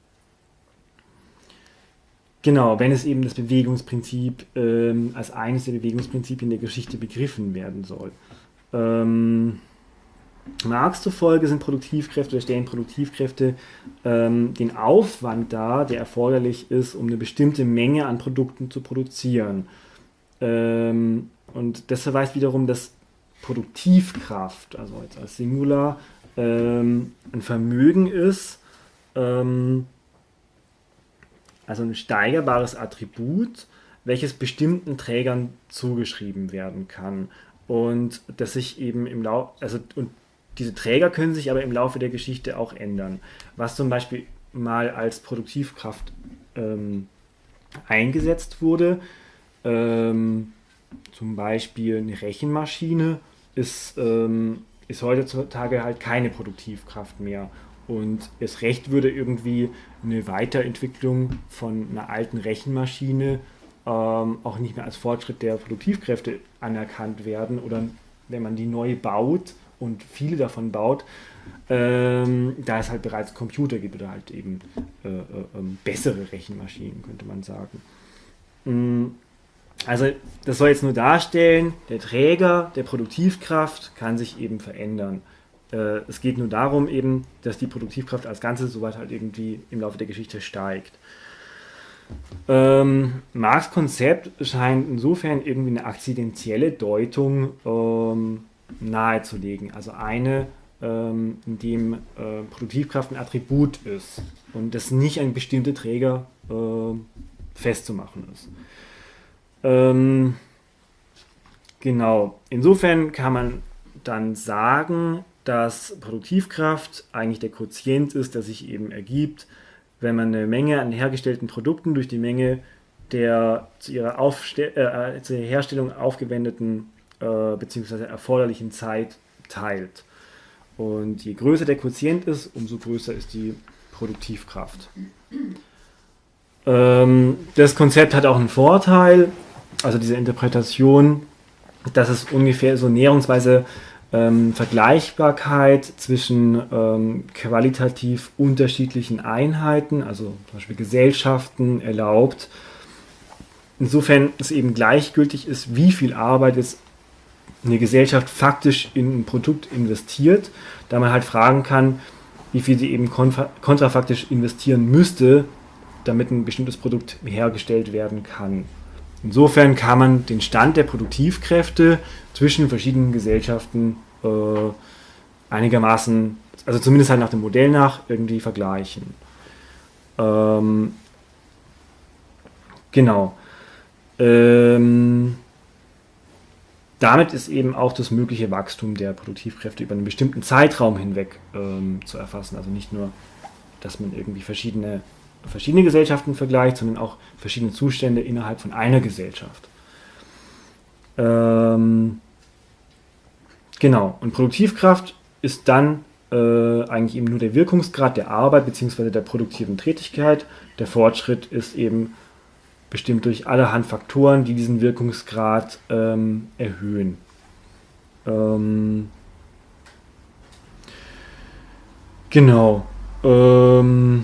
Speaker 1: genau, wenn es eben das Bewegungsprinzip ähm, als eines der Bewegungsprinzipien der Geschichte begriffen werden soll. Ähm, Marx zufolge sind Produktivkräfte oder stellen Produktivkräfte ähm, den Aufwand dar, der erforderlich ist, um eine bestimmte Menge an Produkten zu produzieren. Ähm, und das verweist wiederum, dass Produktivkraft, also jetzt als Singular, ähm, ein Vermögen ist, ähm, also ein steigerbares Attribut, welches bestimmten Trägern zugeschrieben werden kann. Und das sich eben im Laufe, also und diese Träger können sich aber im Laufe der Geschichte auch ändern. Was zum Beispiel mal als Produktivkraft ähm, eingesetzt wurde, ähm, zum Beispiel eine Rechenmaschine, ist, ähm, ist heutzutage halt keine Produktivkraft mehr. Und erst recht würde irgendwie eine Weiterentwicklung von einer alten Rechenmaschine ähm, auch nicht mehr als Fortschritt der Produktivkräfte anerkannt werden. Oder wenn man die neu baut und viele davon baut, ähm, da es halt bereits Computer gibt oder halt eben äh, äh, bessere Rechenmaschinen, könnte man sagen. Also das soll jetzt nur darstellen, der Träger der Produktivkraft kann sich eben verändern. Äh, es geht nur darum eben, dass die Produktivkraft als Ganzes soweit halt irgendwie im Laufe der Geschichte steigt. Ähm, Marx' Konzept scheint insofern irgendwie eine akzidentielle Deutung ähm, nahezulegen. Also eine, ähm, in dem äh, Produktivkraft ein Attribut ist und das nicht an bestimmte Träger äh, festzumachen ist. Ähm, genau. Insofern kann man dann sagen, dass Produktivkraft eigentlich der Quotient ist, der sich eben ergibt, wenn man eine Menge an hergestellten Produkten durch die Menge der zu ihrer, Aufste- äh, zur Herstellung aufgewendeten äh, bzw. erforderlichen Zeit teilt. Und je größer der Quotient ist, umso größer ist die Produktivkraft. Ähm, das Konzept hat auch einen Vorteil, also diese Interpretation, dass es ungefähr so näherungsweise ähm, Vergleichbarkeit zwischen ähm, qualitativ unterschiedlichen Einheiten, also zum Beispiel Gesellschaften, erlaubt. Insofern es eben gleichgültig ist, wie viel Arbeit jetzt eine Gesellschaft faktisch in ein Produkt investiert, da man halt fragen kann, wie viel sie eben kontra- kontrafaktisch investieren müsste, damit ein bestimmtes Produkt hergestellt werden kann. Insofern kann man den Stand der Produktivkräfte zwischen verschiedenen Gesellschaften äh, einigermaßen, also zumindest halt nach dem Modell nach, irgendwie vergleichen. Ähm, genau. Ähm, damit ist eben auch das mögliche Wachstum der Produktivkräfte über einen bestimmten Zeitraum hinweg ähm, zu erfassen. Also nicht nur, dass man irgendwie verschiedene verschiedene Gesellschaften vergleicht, sondern auch verschiedene Zustände innerhalb von einer Gesellschaft. Ähm, genau, und Produktivkraft ist dann äh, eigentlich eben nur der Wirkungsgrad der Arbeit bzw. der produktiven Tätigkeit. Der Fortschritt ist eben bestimmt durch allerhand Faktoren, die diesen Wirkungsgrad ähm, erhöhen. Ähm, genau. Ähm,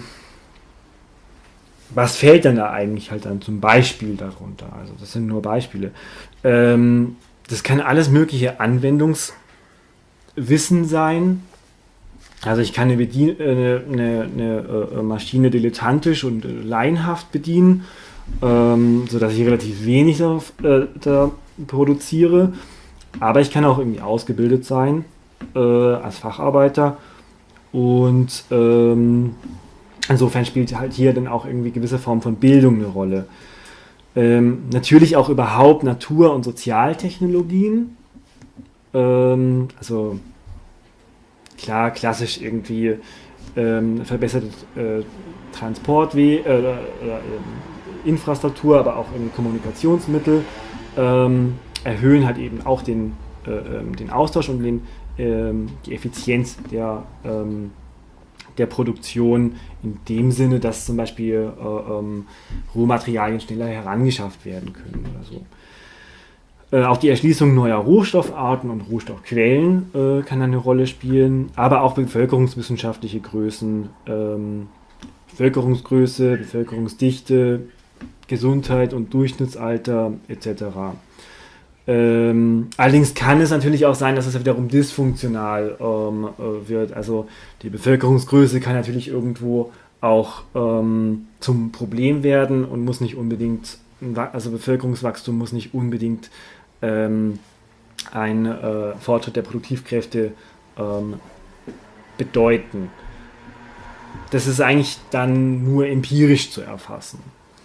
Speaker 1: Was fällt denn da eigentlich halt dann zum Beispiel darunter? Also das sind nur Beispiele. Ähm, das kann alles mögliche Anwendungswissen sein. Also ich kann eine, Bedien- äh, eine, eine, eine Maschine dilettantisch und äh, laienhaft bedienen, ähm, sodass ich relativ wenig darauf, äh, da produziere. Aber ich kann auch irgendwie ausgebildet sein äh, als Facharbeiter und ähm, insofern spielt halt hier dann auch irgendwie gewisse Form von Bildung eine Rolle. Ähm, natürlich auch überhaupt Natur- und Sozialtechnologien. Ähm, also klar, klassisch irgendwie ähm, verbesserte äh, Transportwege, äh, äh, Infrastruktur, aber auch irgendwie Kommunikationsmittel, ähm, erhöhen halt eben auch den, äh, den Austausch und den, ähm, die Effizienz der, ähm, der Produktion in dem Sinne, dass zum Beispiel äh, ähm, Rohmaterialien schneller herangeschafft werden können oder so. Äh, auch die Erschließung neuer Rohstoffarten und Rohstoffquellen äh, kann eine Rolle spielen, aber auch bevölkerungswissenschaftliche Größen, ähm, Bevölkerungsgröße, Bevölkerungsdichte, Gesundheit und Durchschnittsalter et cetera. Ähm, allerdings kann es natürlich auch sein, dass es wiederum dysfunktional ähm, äh, wird. Also die Bevölkerungsgröße kann natürlich irgendwo auch ähm, zum Problem werden und muss nicht unbedingt, also Bevölkerungswachstum muss nicht unbedingt ähm, ein äh, Fortschritt der Produktivkräfte ähm, bedeuten. Das ist eigentlich dann nur empirisch zu erfassen.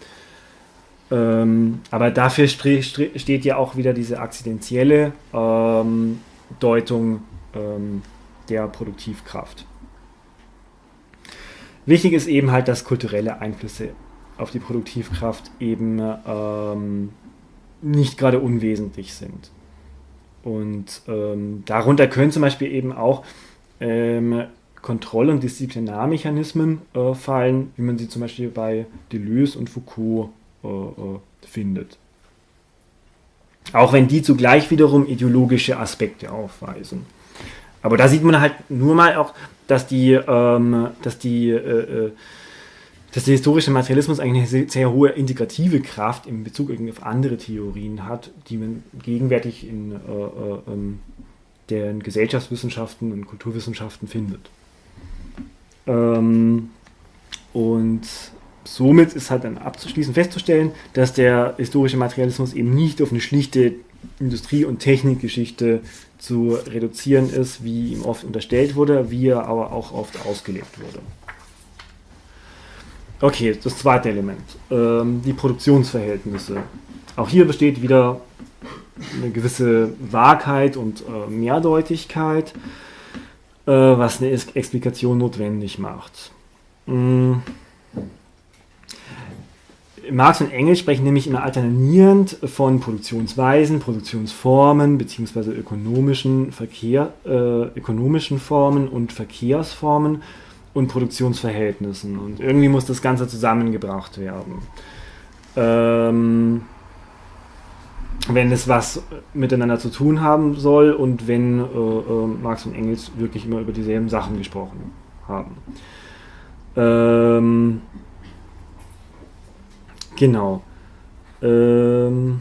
Speaker 1: Ähm, aber dafür stre- stre- steht ja auch wieder diese akzidentielle ähm, Deutung ähm, der Produktivkraft. Wichtig ist eben halt, dass kulturelle Einflüsse auf die Produktivkraft eben ähm, nicht gerade unwesentlich sind. Und ähm, darunter können zum Beispiel eben auch ähm, Kontroll- und Disziplinarmechanismen äh, fallen, wie man sie zum Beispiel bei Deleuze und Foucault äh, äh, findet. Auch wenn die zugleich wiederum ideologische Aspekte aufweisen. Aber da sieht man halt nur mal auch, dass die, ähm, dass die, äh, dass der historische Materialismus eigentlich eine sehr, sehr hohe integrative Kraft in Bezug auf andere Theorien hat, die man gegenwärtig in äh, äh, ähm, den Gesellschaftswissenschaften und Kulturwissenschaften findet. Ähm, und somit ist halt dann abzuschließend festzustellen, dass der historische Materialismus eben nicht auf eine schlichte Industrie- und Technikgeschichte zu reduzieren ist, wie ihm oft unterstellt wurde, wie er aber auch oft ausgelegt wurde. Okay, das zweite Element, ähm, die Produktionsverhältnisse. Auch hier besteht wieder eine gewisse Vagheit und äh, Mehrdeutigkeit, äh, was eine es- Explikation notwendig macht. Mm. Marx und Engels sprechen nämlich immer alternierend von Produktionsweisen, Produktionsformen bzw. ökonomischen, Verkehr, äh, ökonomischen Formen und Verkehrsformen und Produktionsverhältnissen. Und irgendwie muss das Ganze zusammengebracht werden. Ähm, wenn es was miteinander zu tun haben soll und wenn äh, äh, Marx und Engels wirklich immer über dieselben Sachen gesprochen haben. Ähm, genau. Ähm,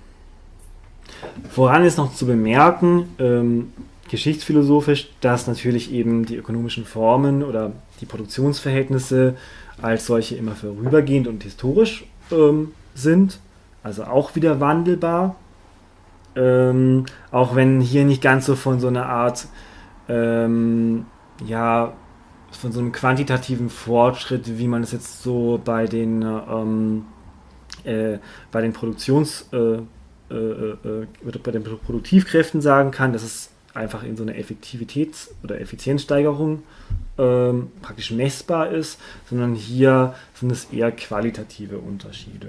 Speaker 1: voran ist noch zu bemerken, ähm, geschichtsphilosophisch, dass natürlich eben die ökonomischen Formen oder die Produktionsverhältnisse als solche immer vorübergehend und historisch ähm, sind, also auch wieder wandelbar, ähm, auch wenn hier nicht ganz so von so einer Art, ähm, ja, von so einem quantitativen Fortschritt, wie man es jetzt so bei den, ähm, äh, bei den Produktions, äh, äh, äh, bei den Produktivkräften sagen kann, dass es einfach in so einer Effektivitäts- oder Effizienzsteigerung ähm, praktisch messbar ist, sondern hier sind es eher qualitative Unterschiede.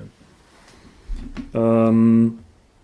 Speaker 1: Ähm,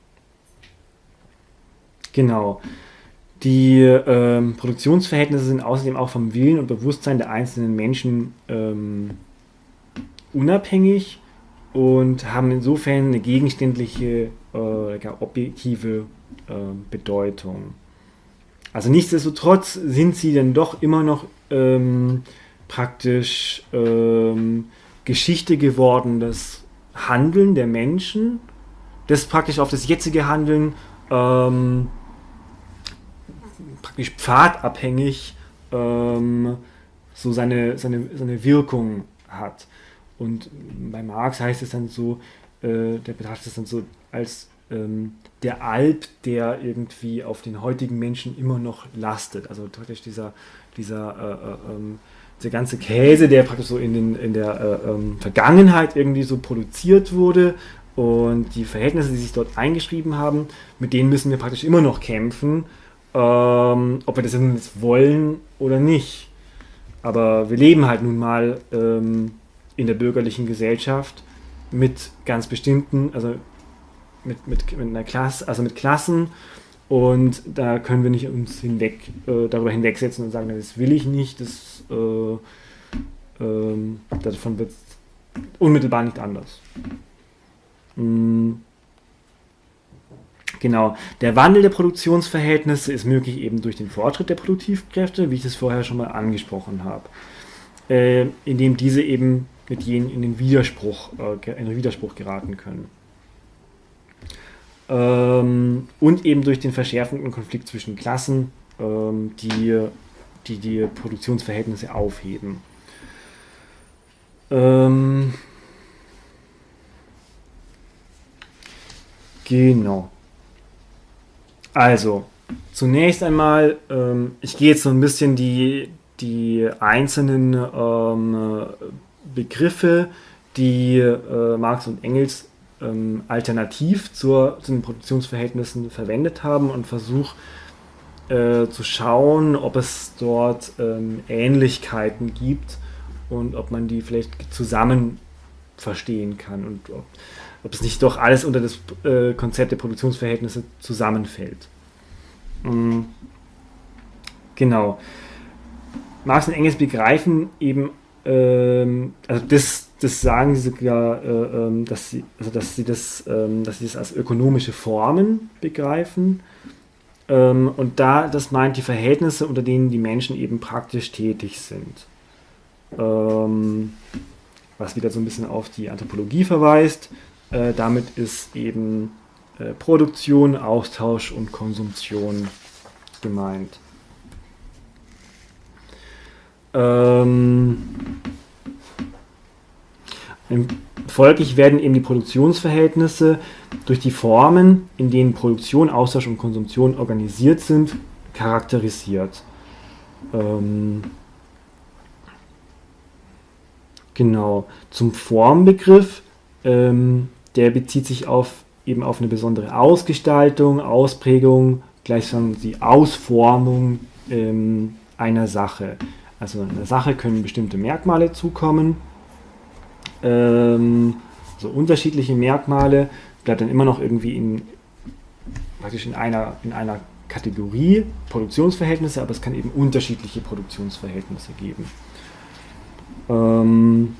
Speaker 1: genau. Die ähm, Produktionsverhältnisse sind außerdem auch vom Willen und Bewusstsein der einzelnen Menschen ähm, unabhängig und haben insofern eine gegenständliche, äh, gar objektive äh, Bedeutung. Also nichtsdestotrotz sind sie dann doch immer noch ähm, praktisch ähm, Geschichte geworden, das Handeln der Menschen, das praktisch auf das jetzige Handeln ähm, praktisch pfadabhängig ähm, so seine, seine, seine Wirkung hat. Und bei Marx heißt es dann so, äh, der betrachtet es dann so als ähm, der Alp, der irgendwie auf den heutigen Menschen immer noch lastet. Also praktisch dieser, dieser, äh, ähm, dieser ganze Käse, der praktisch so in, den, in der äh, ähm, Vergangenheit irgendwie so produziert wurde und die Verhältnisse, die sich dort eingeschrieben haben, mit denen müssen wir praktisch immer noch kämpfen, ähm, ob wir das jetzt wollen oder nicht. Aber wir leben halt nun mal ähm, in der bürgerlichen Gesellschaft mit ganz bestimmten, also mit, mit, mit einer Klasse, also mit Klassen, und da können wir nicht uns hinweg, äh, darüber hinwegsetzen und sagen, das will ich nicht, das, äh, äh, davon wird es unmittelbar nicht anders. Mhm. Genau. Der Wandel der Produktionsverhältnisse ist möglich eben durch den Fortschritt der Produktivkräfte, wie ich das vorher schon mal angesprochen habe, äh, indem diese eben mit jenen in den Widerspruch, äh, in den Widerspruch geraten können. Ähm, und eben durch den verschärfenden Konflikt zwischen Klassen, ähm, die, die die Produktionsverhältnisse aufheben. Ähm, genau. Also, zunächst einmal, ähm, ich gehe jetzt so ein bisschen die, die einzelnen ähm, Begriffe, die äh, Marx und Engels ähm, alternativ zur, zu den Produktionsverhältnissen verwendet haben, und versuche äh, zu schauen, ob es dort ähm, Ähnlichkeiten gibt und ob man die vielleicht zusammen verstehen kann und ob, ob es nicht doch alles unter das äh, Konzept der Produktionsverhältnisse zusammenfällt. Mhm. Genau. Marx und Engels begreifen eben, ähm, also das, das sagen sie sogar, äh, ähm, dass sie, also dass sie das, ähm, dass sie das als ökonomische Formen begreifen. Ähm, und da, das meint die Verhältnisse, unter denen die Menschen eben praktisch tätig sind. Ähm, was wieder so ein bisschen auf die Anthropologie verweist. Äh, damit ist eben äh, Produktion, Austausch und Konsumption gemeint. Ähm, folglich werden eben die Produktionsverhältnisse durch die Formen, in denen Produktion, Austausch und Konsumption organisiert sind, charakterisiert. Ähm, genau. Zum Formbegriff, ähm, der bezieht sich auf eben auf eine besondere Ausgestaltung, Ausprägung, gleichsam die Ausformung ähm, einer Sache. Also einer Sache können bestimmte Merkmale zukommen, ähm, also unterschiedliche Merkmale, bleibt dann immer noch irgendwie in, praktisch in einer, in einer Kategorie Produktionsverhältnisse, aber es kann eben unterschiedliche Produktionsverhältnisse geben. Ähm,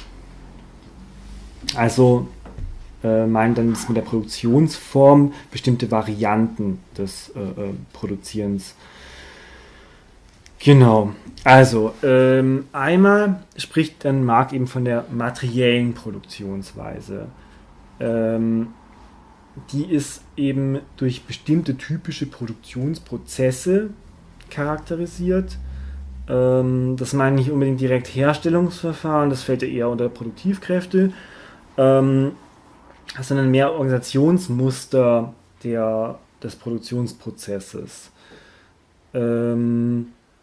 Speaker 1: also äh, meint dann mit der Produktionsform bestimmte Varianten des äh, äh, Produzierens. Genau, also ähm, einmal spricht dann Marx eben von der materiellen Produktionsweise. Ähm, die ist eben durch bestimmte typische Produktionsprozesse charakterisiert. Ähm, das meinen nicht unbedingt direkt Herstellungsverfahren, das fällt ja eher unter Produktivkräfte, ähm, sondern mehr Organisationsmuster der, des Produktionsprozesses. Ähm,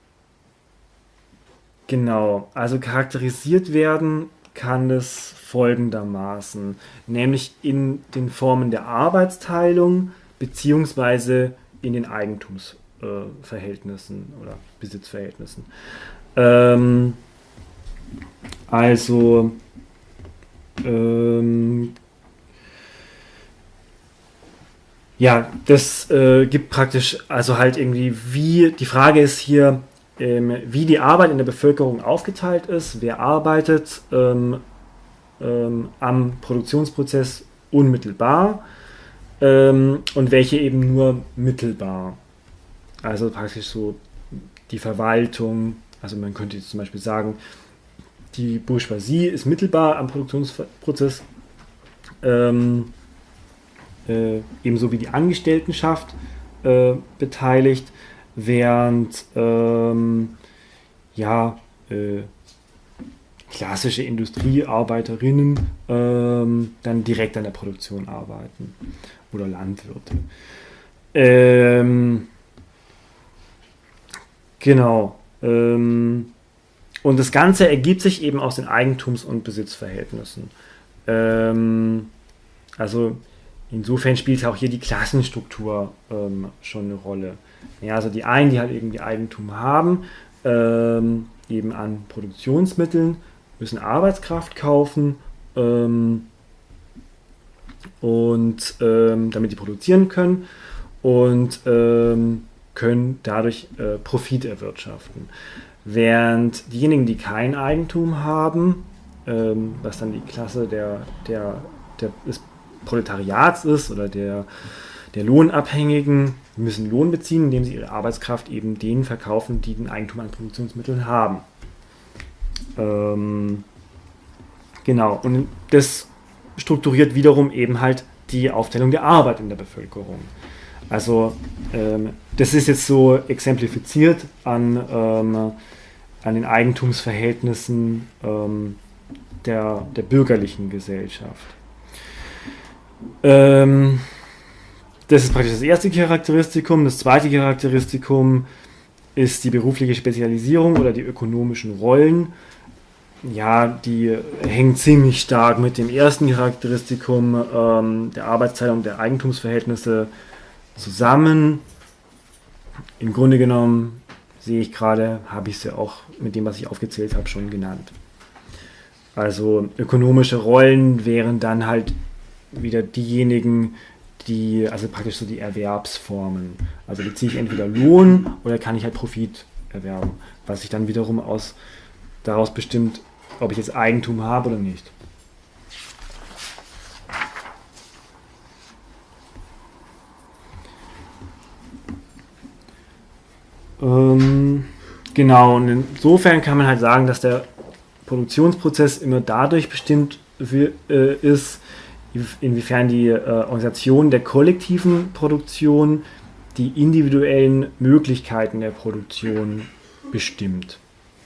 Speaker 1: Genau, also charakterisiert werden kann es folgendermaßen, nämlich in den Formen der Arbeitsteilung beziehungsweise in den Eigentumsverhältnissen äh, oder Besitzverhältnissen. Ähm, also ähm, ja, das äh, gibt praktisch, also halt irgendwie, wie, die Frage ist hier, Ähm, wie die Arbeit in der Bevölkerung aufgeteilt ist, wer arbeitet ähm, ähm, am Produktionsprozess unmittelbar ähm, und welche eben nur mittelbar. Also praktisch so die Verwaltung, also man könnte jetzt zum Beispiel sagen, die Bourgeoisie ist mittelbar am Produktionsprozess, ähm, äh, ebenso wie die Angestelltenschaft äh, beteiligt, während ähm, ja, äh, klassische Industriearbeiterinnen ähm, dann direkt an der Produktion arbeiten oder Landwirte. Ähm, genau. Ähm, und das Ganze ergibt sich eben aus den Eigentums- und Besitzverhältnissen. Ähm, also insofern spielt auch hier die Klassenstruktur ähm, schon eine Rolle. Ja, also die einen, die halt irgendwie Eigentum haben, ähm, eben an Produktionsmitteln, müssen Arbeitskraft kaufen, ähm, und ähm, damit die produzieren können und ähm, können dadurch äh, Profit erwirtschaften. Während diejenigen, die kein Eigentum haben, ähm, was dann die Klasse der, der, der des Proletariats ist oder der, der Lohnabhängigen, müssen Lohn beziehen, indem sie ihre Arbeitskraft eben denen verkaufen, die den Eigentum an Produktionsmitteln haben. Ähm, genau, und das strukturiert wiederum eben halt die Aufteilung der Arbeit in der Bevölkerung. Also ähm, das ist jetzt so exemplifiziert an, ähm, an den Eigentumsverhältnissen ähm, der, der bürgerlichen Gesellschaft. Ähm, das ist praktisch das erste Charakteristikum. Das zweite Charakteristikum ist die berufliche Spezialisierung oder die ökonomischen Rollen. Ja, die hängen ziemlich stark mit dem ersten Charakteristikum ähm, der Arbeitsteilung der Eigentumsverhältnisse zusammen. Im Grunde genommen sehe ich gerade, habe ich es ja auch mit dem, was ich aufgezählt habe, schon genannt. Also ökonomische Rollen wären dann halt wieder diejenigen, die, also praktisch so die Erwerbsformen. Also beziehe ich entweder Lohn oder kann ich halt Profit erwerben, was sich dann wiederum aus, daraus bestimmt, ob ich jetzt Eigentum habe oder nicht. Ähm, genau, und insofern kann man halt sagen, dass der Produktionsprozess immer dadurch bestimmt äh, ist, inwiefern die äh, Organisation der kollektiven Produktion die individuellen Möglichkeiten der Produktion bestimmt.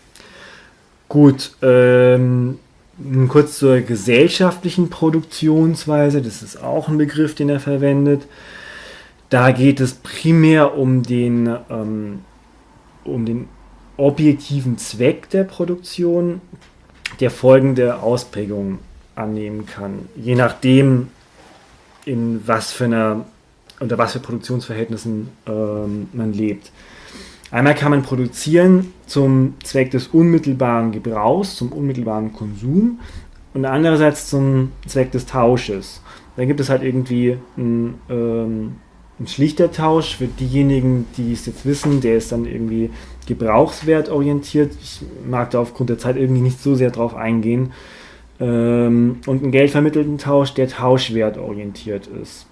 Speaker 1: Gut, ähm, kurz zur gesellschaftlichen Produktionsweise, das ist auch ein Begriff, den er verwendet. Da geht es primär um den, ähm, um den objektiven Zweck der Produktion, der folgende Ausprägung annehmen kann, je nachdem, in was für einer, unter was für Produktionsverhältnissen ähm, man lebt. Einmal kann man produzieren zum Zweck des unmittelbaren Gebrauchs, zum unmittelbaren Konsum und andererseits zum Zweck des Tausches. Dann gibt es halt irgendwie ein, ähm, ein schlichter Tausch für diejenigen, die es jetzt wissen, der ist dann irgendwie gebrauchswertorientiert. Ich mag da aufgrund der Zeit irgendwie nicht so sehr drauf eingehen. Ähm, und einen geldvermittelten Tausch, der tauschwertorientiert ist.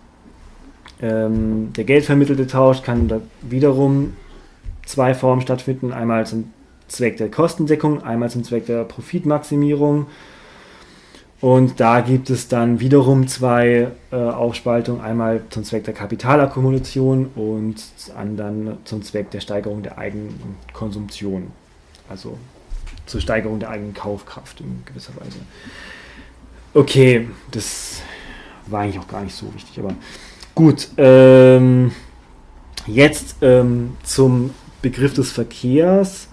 Speaker 1: Ähm, der geldvermittelte Tausch kann da wiederum zwei Formen stattfinden, einmal zum Zweck der Kostendeckung, einmal zum Zweck der Profitmaximierung. Und da gibt es dann wiederum zwei äh, Aufspaltungen, einmal zum Zweck der Kapitalakkumulation und dann zum Zweck der Steigerung der eigenen Konsumption. Also zur Steigerung der eigenen Kaufkraft in gewisser Weise. Okay, das war eigentlich auch gar nicht so wichtig, aber gut. Ähm, jetzt ähm, zum Begriff des Verkehrs,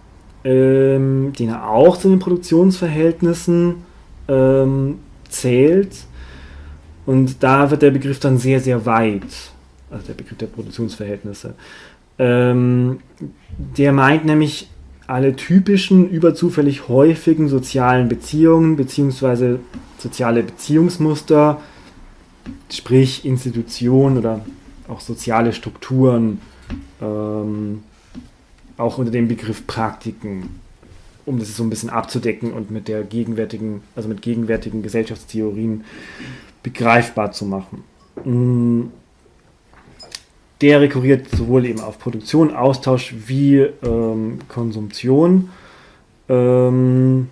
Speaker 1: ähm, den er auch zu den Produktionsverhältnissen ähm, zählt. Und da wird der Begriff dann sehr, sehr weit, also der Begriff der Produktionsverhältnisse. Ähm, der meint nämlich alle typischen, überzufällig häufigen sozialen Beziehungen bzw. soziale Beziehungsmuster, sprich Institutionen oder auch soziale Strukturen, ähm, auch unter dem Begriff Praktiken, um das so ein bisschen abzudecken und mit der gegenwärtigen, also mit gegenwärtigen Gesellschaftstheorien begreifbar zu machen. Der rekurriert sowohl eben auf Produktion, Austausch wie ähm, Konsumption. Ähm,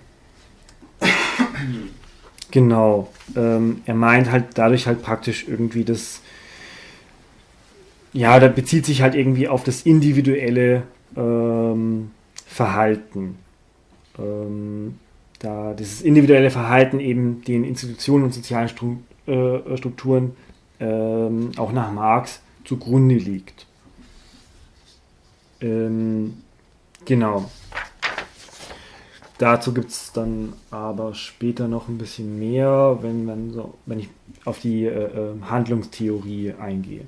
Speaker 1: genau. Ähm, er meint halt dadurch halt praktisch irgendwie das, ja, da bezieht sich halt irgendwie auf das individuelle ähm, Verhalten. Ähm, da dieses individuelle Verhalten eben den Institutionen und sozialen Stru- äh, Strukturen ähm, auch nach Marx zugrunde liegt. Ähm, genau. Dazu gibt es dann aber später noch ein bisschen mehr, wenn, man so, wenn ich auf die äh, Handlungstheorie eingehe.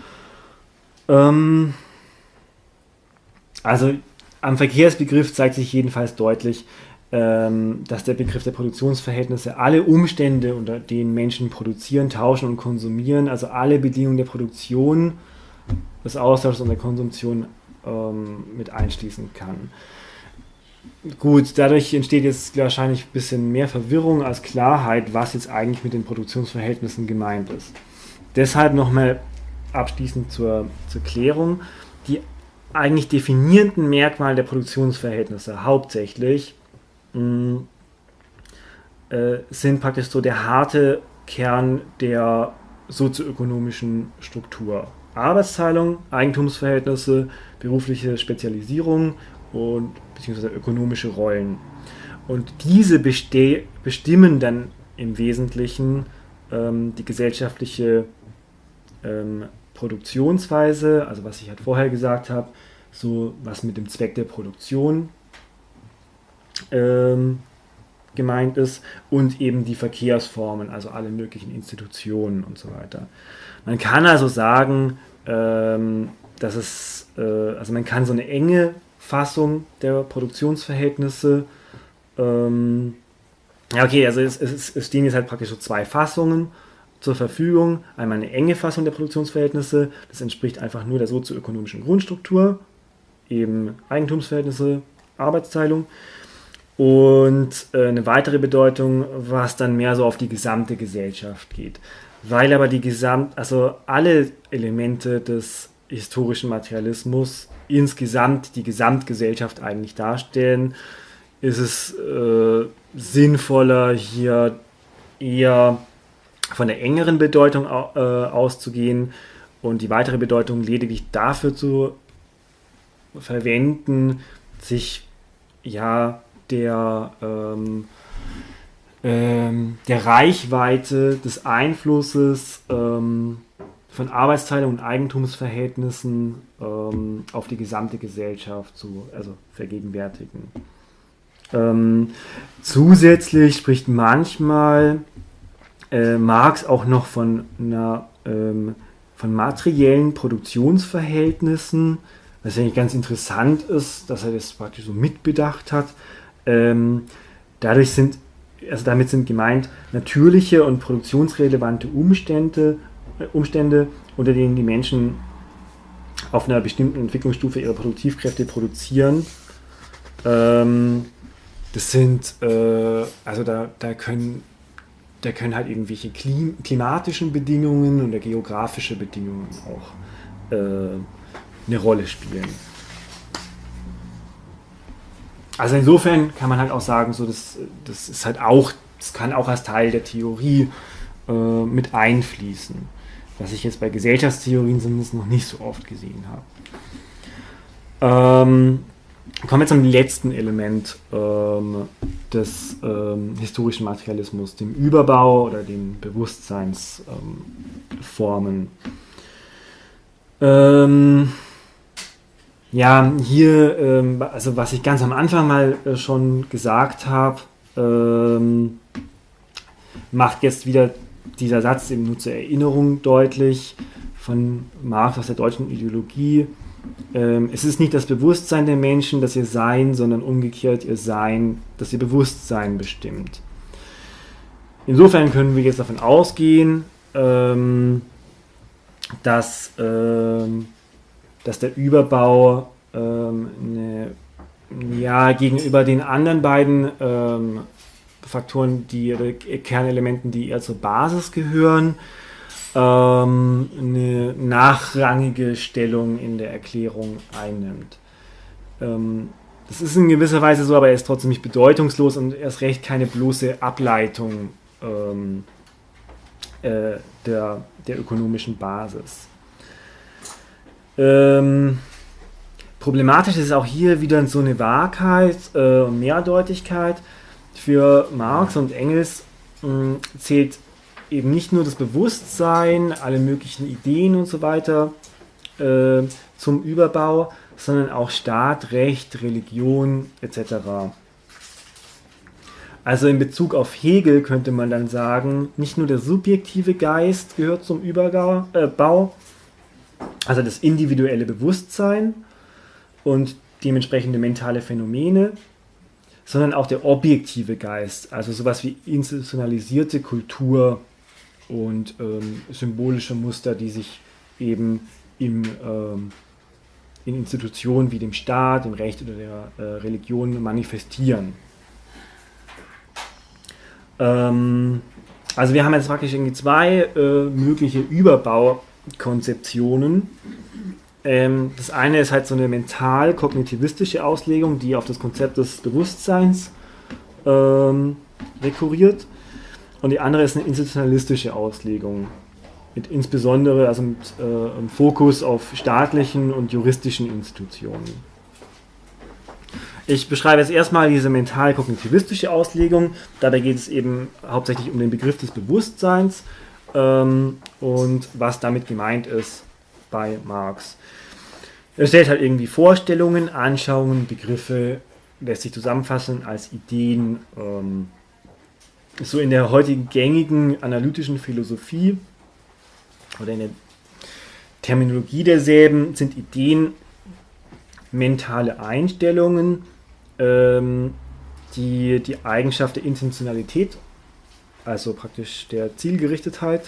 Speaker 1: Ähm, also am Verkehrsbegriff zeigt sich jedenfalls deutlich, ähm, dass der Begriff der Produktionsverhältnisse alle Umstände, unter denen Menschen produzieren, tauschen und konsumieren, also alle Bedingungen der Produktion, des Austauschs und der Konsumtion ähm, mit einschließen kann. Gut, dadurch entsteht jetzt wahrscheinlich ein bisschen mehr Verwirrung als Klarheit, was jetzt eigentlich mit den Produktionsverhältnissen gemeint ist. Deshalb nochmal abschließend zur, zur Klärung. Die eigentlich definierenden Merkmale der Produktionsverhältnisse hauptsächlich mh, äh, sind praktisch so der harte Kern der sozioökonomischen Struktur. Arbeitsteilung, Eigentumsverhältnisse, berufliche Spezialisierung und beziehungsweise ökonomische Rollen. Und diese beste- bestimmen dann im Wesentlichen ähm, die gesellschaftliche ähm, Produktionsweise, also was ich halt vorher gesagt habe, so was mit dem Zweck der Produktion ähm, gemeint ist und eben die Verkehrsformen, also alle möglichen Institutionen und so weiter. Man kann also sagen, ähm, dass es, äh, also man kann so eine enge Fassung der Produktionsverhältnisse, ähm, ja okay, also es, es, es stehen jetzt halt praktisch so zwei Fassungen zur Verfügung. Einmal eine enge Fassung der Produktionsverhältnisse, das entspricht einfach nur der sozioökonomischen Grundstruktur, eben Eigentumsverhältnisse, Arbeitsteilung. Und äh, eine weitere Bedeutung, was dann mehr so auf die gesamte Gesellschaft geht. Weil aber die Gesamt, also alle Elemente des historischen Materialismus insgesamt die Gesamtgesellschaft eigentlich darstellen, ist es äh, sinnvoller, hier eher von der engeren Bedeutung äh, auszugehen und die weitere Bedeutung lediglich dafür zu verwenden, sich ja der ähm, ähm, der Reichweite des Einflusses ähm, von Arbeitsteilung und Eigentumsverhältnissen ähm, auf die gesamte Gesellschaft zu also vergegenwärtigen. Ähm, zusätzlich spricht manchmal äh, Marx auch noch von einer ähm, von materiellen Produktionsverhältnissen, was eigentlich ganz interessant ist, dass er das praktisch so mitbedacht hat. Ähm, dadurch sind, also damit sind gemeint natürliche und produktionsrelevante Umstände, äh, Umstände, unter denen die Menschen auf einer bestimmten Entwicklungsstufe ihre Produktivkräfte produzieren. Ähm, das sind, äh, also da, da können da können halt irgendwelche Klim- klimatischen Bedingungen oder geografische Bedingungen auch äh, eine Rolle spielen. Also insofern kann man halt auch sagen, so das, das ist halt auch, das kann auch als Teil der Theorie äh, mit einfließen, was ich jetzt bei Gesellschaftstheorien zumindest noch nicht so oft gesehen habe. Ähm, kommen wir zum letzten Element ähm, des ähm, historischen Materialismus, dem Überbau oder den Bewusstseinsformen. Ähm, ja, hier, ähm, also was ich ganz am Anfang mal äh, schon gesagt habe, ähm, macht jetzt wieder dieser Satz eben nur zur Erinnerung deutlich von Marx aus der deutschen Ideologie. Ähm, es ist nicht das Bewusstsein der Menschen, das ihr Sein, sondern umgekehrt ihr Sein, das ihr Bewusstsein bestimmt. Insofern können wir jetzt davon ausgehen, ähm, dass, ähm, dass der Überbau ähm, eine, ja, gegenüber den anderen beiden ähm, Faktoren, die oder Kernelementen, die eher zur Basis gehören, ähm, eine nachrangige Stellung in der Erklärung einnimmt. Ähm, das ist in gewisser Weise so, aber er ist trotzdem nicht bedeutungslos und erst recht keine bloße Ableitung ähm, äh, der, der ökonomischen Basis. Ähm, problematisch ist auch hier wieder so eine Wahrheit äh, und Mehrdeutigkeit. Für Marx und Engels mh, zählt eben nicht nur das Bewusstsein, alle möglichen Ideen und so weiter äh, zum Überbau, sondern auch Staat, Recht, Religion et cetera. Also in Bezug auf Hegel könnte man dann sagen, nicht nur der subjektive Geist gehört zum Überbau, also das individuelle Bewusstsein und dementsprechende mentale Phänomene, sondern auch der objektive Geist, also sowas wie institutionalisierte Kultur und ähm, symbolische Muster, die sich eben im, ähm, in Institutionen wie dem Staat, dem Recht oder der äh, Religion manifestieren. Ähm, also wir haben jetzt praktisch irgendwie zwei äh, mögliche Überbaukonzeptionen. Ähm, das eine ist halt so eine mental-kognitivistische Auslegung, die auf das Konzept des Bewusstseins ähm, rekurriert. Und die andere ist eine institutionalistische Auslegung, mit insbesondere also mit äh, einem Fokus auf staatlichen und juristischen Institutionen. Ich beschreibe jetzt erstmal diese mental-kognitivistische Auslegung. Dabei geht es eben hauptsächlich um den Begriff des Bewusstseins ähm, und was damit gemeint ist bei Marx. Er stellt halt irgendwie Vorstellungen, Anschauungen, Begriffe, lässt sich zusammenfassen als Ideen. Ähm, so in der heutigen gängigen analytischen Philosophie oder in der Terminologie derselben sind Ideen mentale Einstellungen, ähm, die die Eigenschaft der Intentionalität, also praktisch der Zielgerichtetheit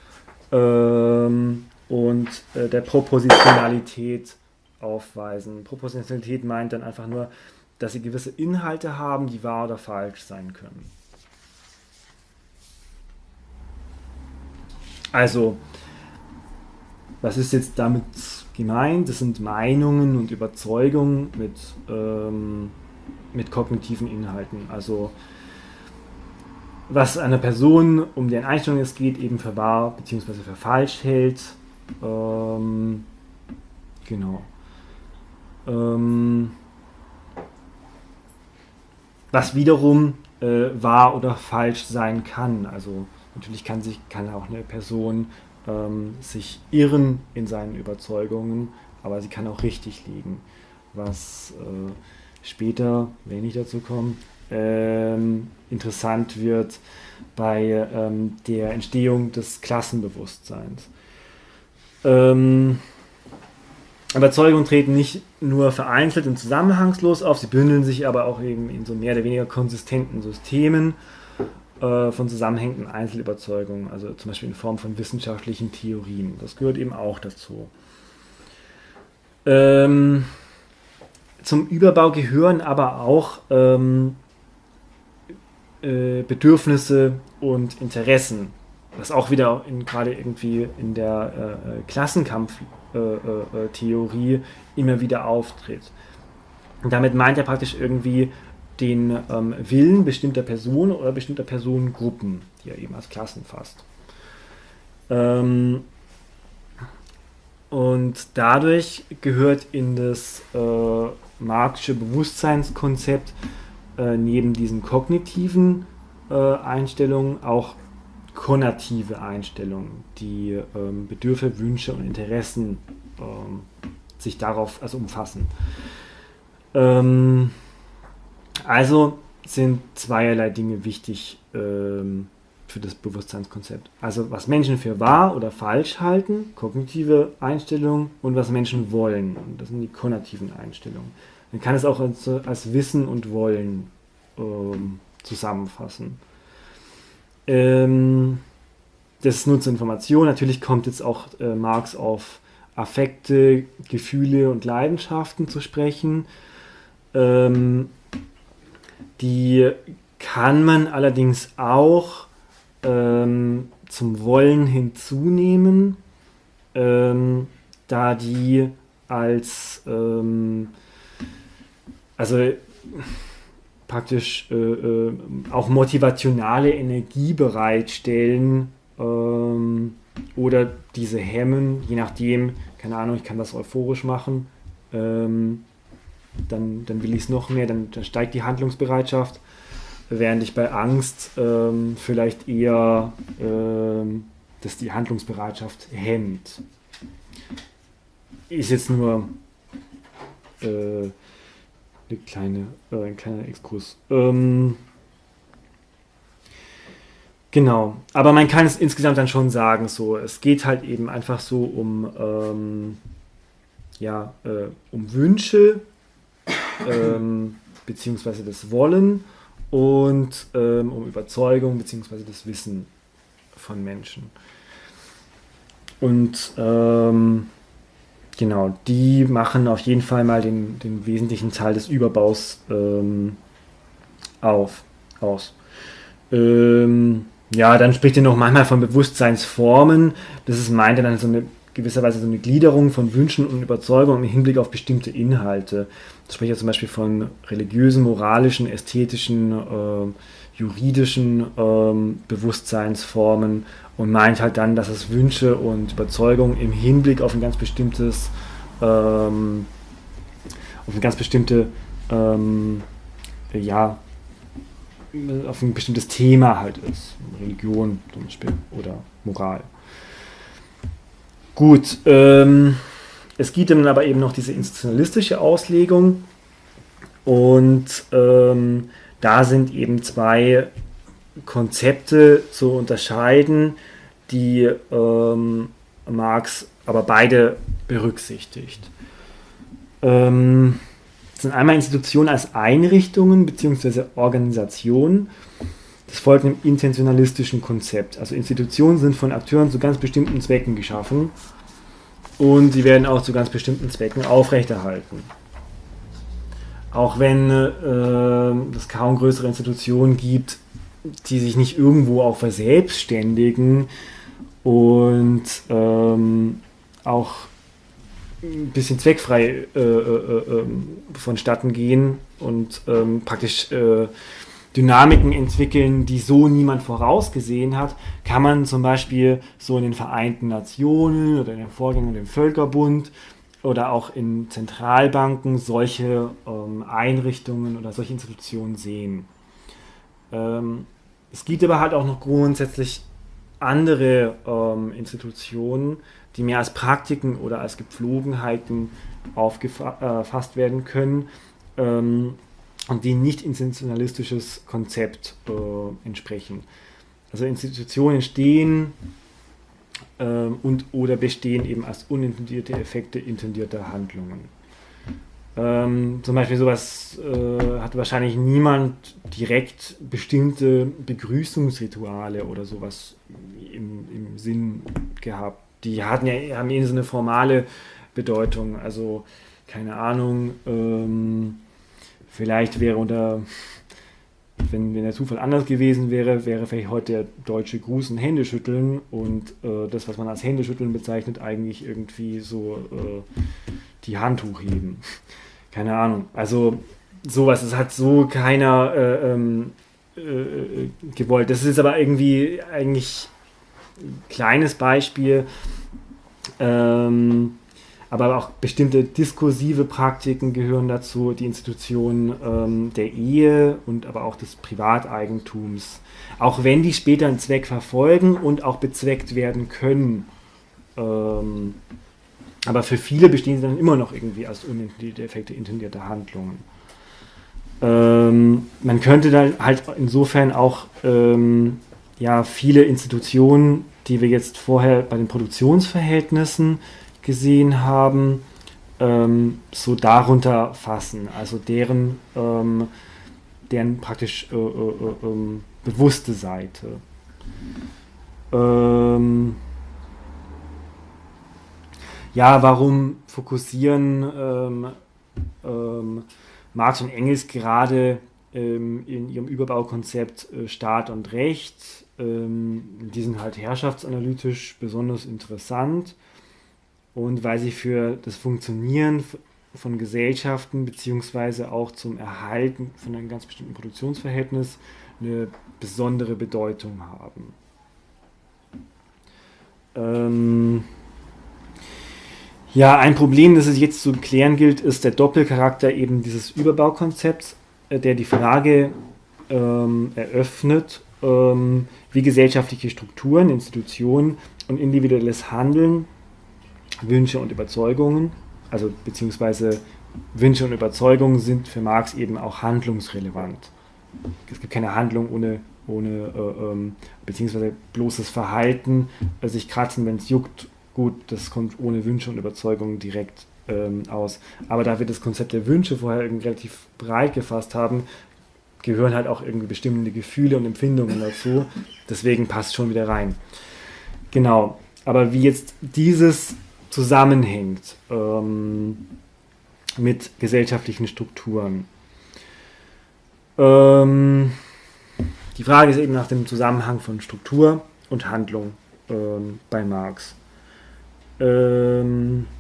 Speaker 1: ähm, und äh, der Propositionalität aufweisen. Propositionalität meint dann einfach nur, dass sie gewisse Inhalte haben, die wahr oder falsch sein können. Also, was ist jetzt damit gemeint? Das sind Meinungen und Überzeugungen mit, ähm, mit kognitiven Inhalten. Also, was einer Person, um deren Einstellung es geht, eben für wahr bzw. für falsch hält. Ähm, genau. Ähm, was wiederum äh, wahr oder falsch sein kann. Also natürlich kann sich kann auch eine Person ähm, sich irren in seinen Überzeugungen, aber sie kann auch richtig liegen. Was äh, später, wenn ich dazu komme, ähm, interessant wird bei ähm, der Entstehung des Klassenbewusstseins. Ähm, Überzeugungen treten nicht nur vereinzelt und zusammenhangslos auf, sie bündeln sich aber auch eben in so mehr oder weniger konsistenten Systemen äh, von zusammenhängenden Einzelüberzeugungen, also zum Beispiel in Form von wissenschaftlichen Theorien. Das gehört eben auch dazu. Ähm, zum Überbau gehören aber auch ähm, äh, Bedürfnisse und Interessen, was auch wieder in, gerade irgendwie in der äh, Klassenkampf-Theorie äh, äh, immer wieder auftritt. Und damit meint er praktisch irgendwie den ähm, Willen bestimmter Personen oder bestimmter Personengruppen, die er eben als Klassen fasst. Ähm, und dadurch gehört in das äh, Marxische Bewusstseinskonzept äh, neben diesen kognitiven äh, Einstellungen auch konnative Einstellungen, die ähm, Bedürfe, Wünsche und Interessen ähm, sich darauf also umfassen. Ähm, also sind zweierlei Dinge wichtig ähm, für das Bewusstseinskonzept. Also was Menschen für wahr oder falsch halten, kognitive Einstellungen, und was Menschen wollen. Und das sind die konnativen Einstellungen. Man kann es auch als, als Wissen und Wollen ähm, zusammenfassen. Ähm, das ist nur zur Information. Natürlich kommt jetzt auch äh, Marx auf Affekte, Gefühle und Leidenschaften zu sprechen. Ähm, die kann man allerdings auch ähm, zum Wollen hinzunehmen, ähm, da die als ähm, also praktisch äh, äh, auch motivationale Energie bereitstellen ähm, oder diese hemmen, je nachdem, keine Ahnung, ich kann das euphorisch machen, ähm, dann, dann will ich es noch mehr, dann, dann steigt die Handlungsbereitschaft, während ich bei Angst ähm, vielleicht eher ähm, dass die Handlungsbereitschaft hemmt. Ist jetzt nur äh, eine kleine, äh, ein kleiner Exkurs. Ähm, genau, aber man kann es insgesamt dann schon sagen, so, es geht halt eben einfach so um, ähm, ja, äh, um Wünsche, ähm, bzw. das Wollen und ähm, um Überzeugung bzw. das Wissen von Menschen. Und ähm, genau, die machen auf jeden Fall mal den, den wesentlichen Teil des Überbaus ähm, auf, aus. Ähm, ja, dann spricht er noch manchmal von Bewusstseinsformen. Das ist, meint er dann so eine gewisserweise so eine Gliederung von Wünschen und Überzeugungen im Hinblick auf bestimmte Inhalte. Das spricht ja zum Beispiel von religiösen, moralischen, ästhetischen, äh, juridischen ähm, Bewusstseinsformen und meint halt dann, dass es Wünsche und Überzeugungen im Hinblick auf ein ganz bestimmtes ähm, auf ein ganz bestimmte ähm, ja auf ein bestimmtes Thema halt ist. Religion zum Beispiel oder Moral. Gut, ähm, es gibt dann aber eben noch diese institutionalistische Auslegung und ähm, da sind eben zwei Konzepte zu unterscheiden, die ähm, Marx aber beide berücksichtigt. Ähm, das sind einmal Institutionen als Einrichtungen bzw. Organisationen. Das folgt einem intentionalistischen Konzept. Also Institutionen sind von Akteuren zu ganz bestimmten Zwecken geschaffen und sie werden auch zu ganz bestimmten Zwecken aufrechterhalten. Auch wenn äh, es kaum größere Institutionen gibt, die sich nicht irgendwo auch verselbstständigen und ähm, auch ein bisschen zweckfrei äh, äh, äh, vonstatten gehen und ähm, praktisch äh, Dynamiken entwickeln, die so niemand vorausgesehen hat, kann man zum Beispiel so in den Vereinten Nationen oder in den Vorgängern dem Völkerbund oder auch in Zentralbanken solche ähm, Einrichtungen oder solche Institutionen sehen. Ähm, es gibt aber halt auch noch grundsätzlich andere ähm, Institutionen, die mehr als Praktiken oder als Gepflogenheiten aufgefasst werden können ähm, und die nicht institutionalistisches Konzept äh, entsprechen. Also Institutionen entstehen äh, und oder bestehen eben als unintendierte Effekte intendierter Handlungen. Ähm, zum Beispiel sowas äh, hat wahrscheinlich niemand direkt bestimmte Begrüßungsrituale oder sowas im, im Sinn gehabt. Die hatten ja, haben eher so eine formale Bedeutung. Also, keine Ahnung, ähm, vielleicht wäre unter, wenn, wenn der Zufall anders gewesen wäre, wäre vielleicht heute der deutsche Gruß ein Händeschütteln und äh, das, was man als Händeschütteln bezeichnet, eigentlich irgendwie so äh, die Hand hochheben. Keine Ahnung. Also sowas, es hat so keiner äh, ähm, äh, gewollt. Das ist aber irgendwie eigentlich ein kleines Beispiel, ähm, aber auch bestimmte diskursive Praktiken gehören dazu, die Institution ähm, der Ehe und aber auch des Privateigentums. Auch wenn die später einen Zweck verfolgen und auch bezweckt werden können. Ähm, aber für viele bestehen sie dann immer noch irgendwie als unintendierte Effekte intendierter Handlungen. Ähm, man könnte dann halt insofern auch ähm, ja, viele Institutionen, die wir jetzt vorher bei den Produktionsverhältnissen gesehen haben, ähm, so darunter fassen, also deren, ähm, deren praktisch äh, äh, äh, bewusste Seite. Ähm, ja, warum fokussieren ähm, ähm, Marx und Engels gerade ähm, in ihrem Überbaukonzept äh, Staat und Recht? Ähm, die sind halt herrschaftsanalytisch besonders interessant. Und weil sie für das Funktionieren von Gesellschaften beziehungsweise auch zum Erhalten von einem ganz bestimmten Produktionsverhältnis eine besondere Bedeutung haben. Ähm ja, ein Problem, das es jetzt zu klären gilt, ist der Doppelcharakter eben dieses Überbaukonzepts, äh, der die Frage ähm, eröffnet, ähm, wie gesellschaftliche Strukturen, Institutionen und individuelles Handeln Wünsche und Überzeugungen, also beziehungsweise Wünsche und Überzeugungen sind für Marx eben auch handlungsrelevant. Es gibt keine Handlung ohne, ohne äh, ähm, beziehungsweise bloßes Verhalten, äh, sich kratzen, wenn es juckt, gut, das kommt ohne Wünsche und Überzeugungen direkt ähm, aus. Aber da wir das Konzept der Wünsche vorher irgendwie relativ breit gefasst haben, gehören halt auch irgendwie bestimmte Gefühle und Empfindungen dazu. Deswegen passt schon wieder rein. Genau. Aber wie jetzt dieses zusammenhängt ähm, mit gesellschaftlichen Strukturen. Ähm, die Frage ist eben nach dem Zusammenhang von Struktur und Handlung ähm, bei Marx. Ähm,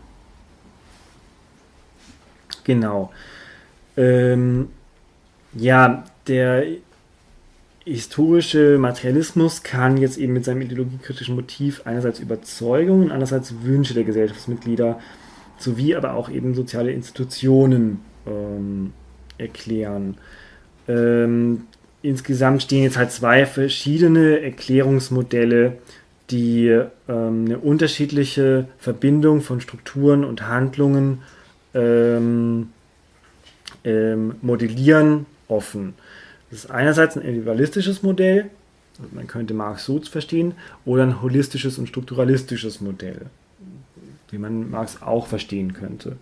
Speaker 1: genau. Ähm, ja, der historische Materialismus kann jetzt eben mit seinem ideologiekritischen Motiv einerseits Überzeugungen, andererseits Wünsche der Gesellschaftsmitglieder sowie aber auch eben soziale Institutionen ähm, erklären. Ähm, insgesamt stehen jetzt halt zwei verschiedene Erklärungsmodelle, die ähm, eine unterschiedliche Verbindung von Strukturen und Handlungen ähm, ähm, modellieren, offen. Das ist einerseits ein individualistisches Modell, man könnte Marx so verstehen, oder ein holistisches und strukturalistisches Modell, wie man Marx auch verstehen könnte.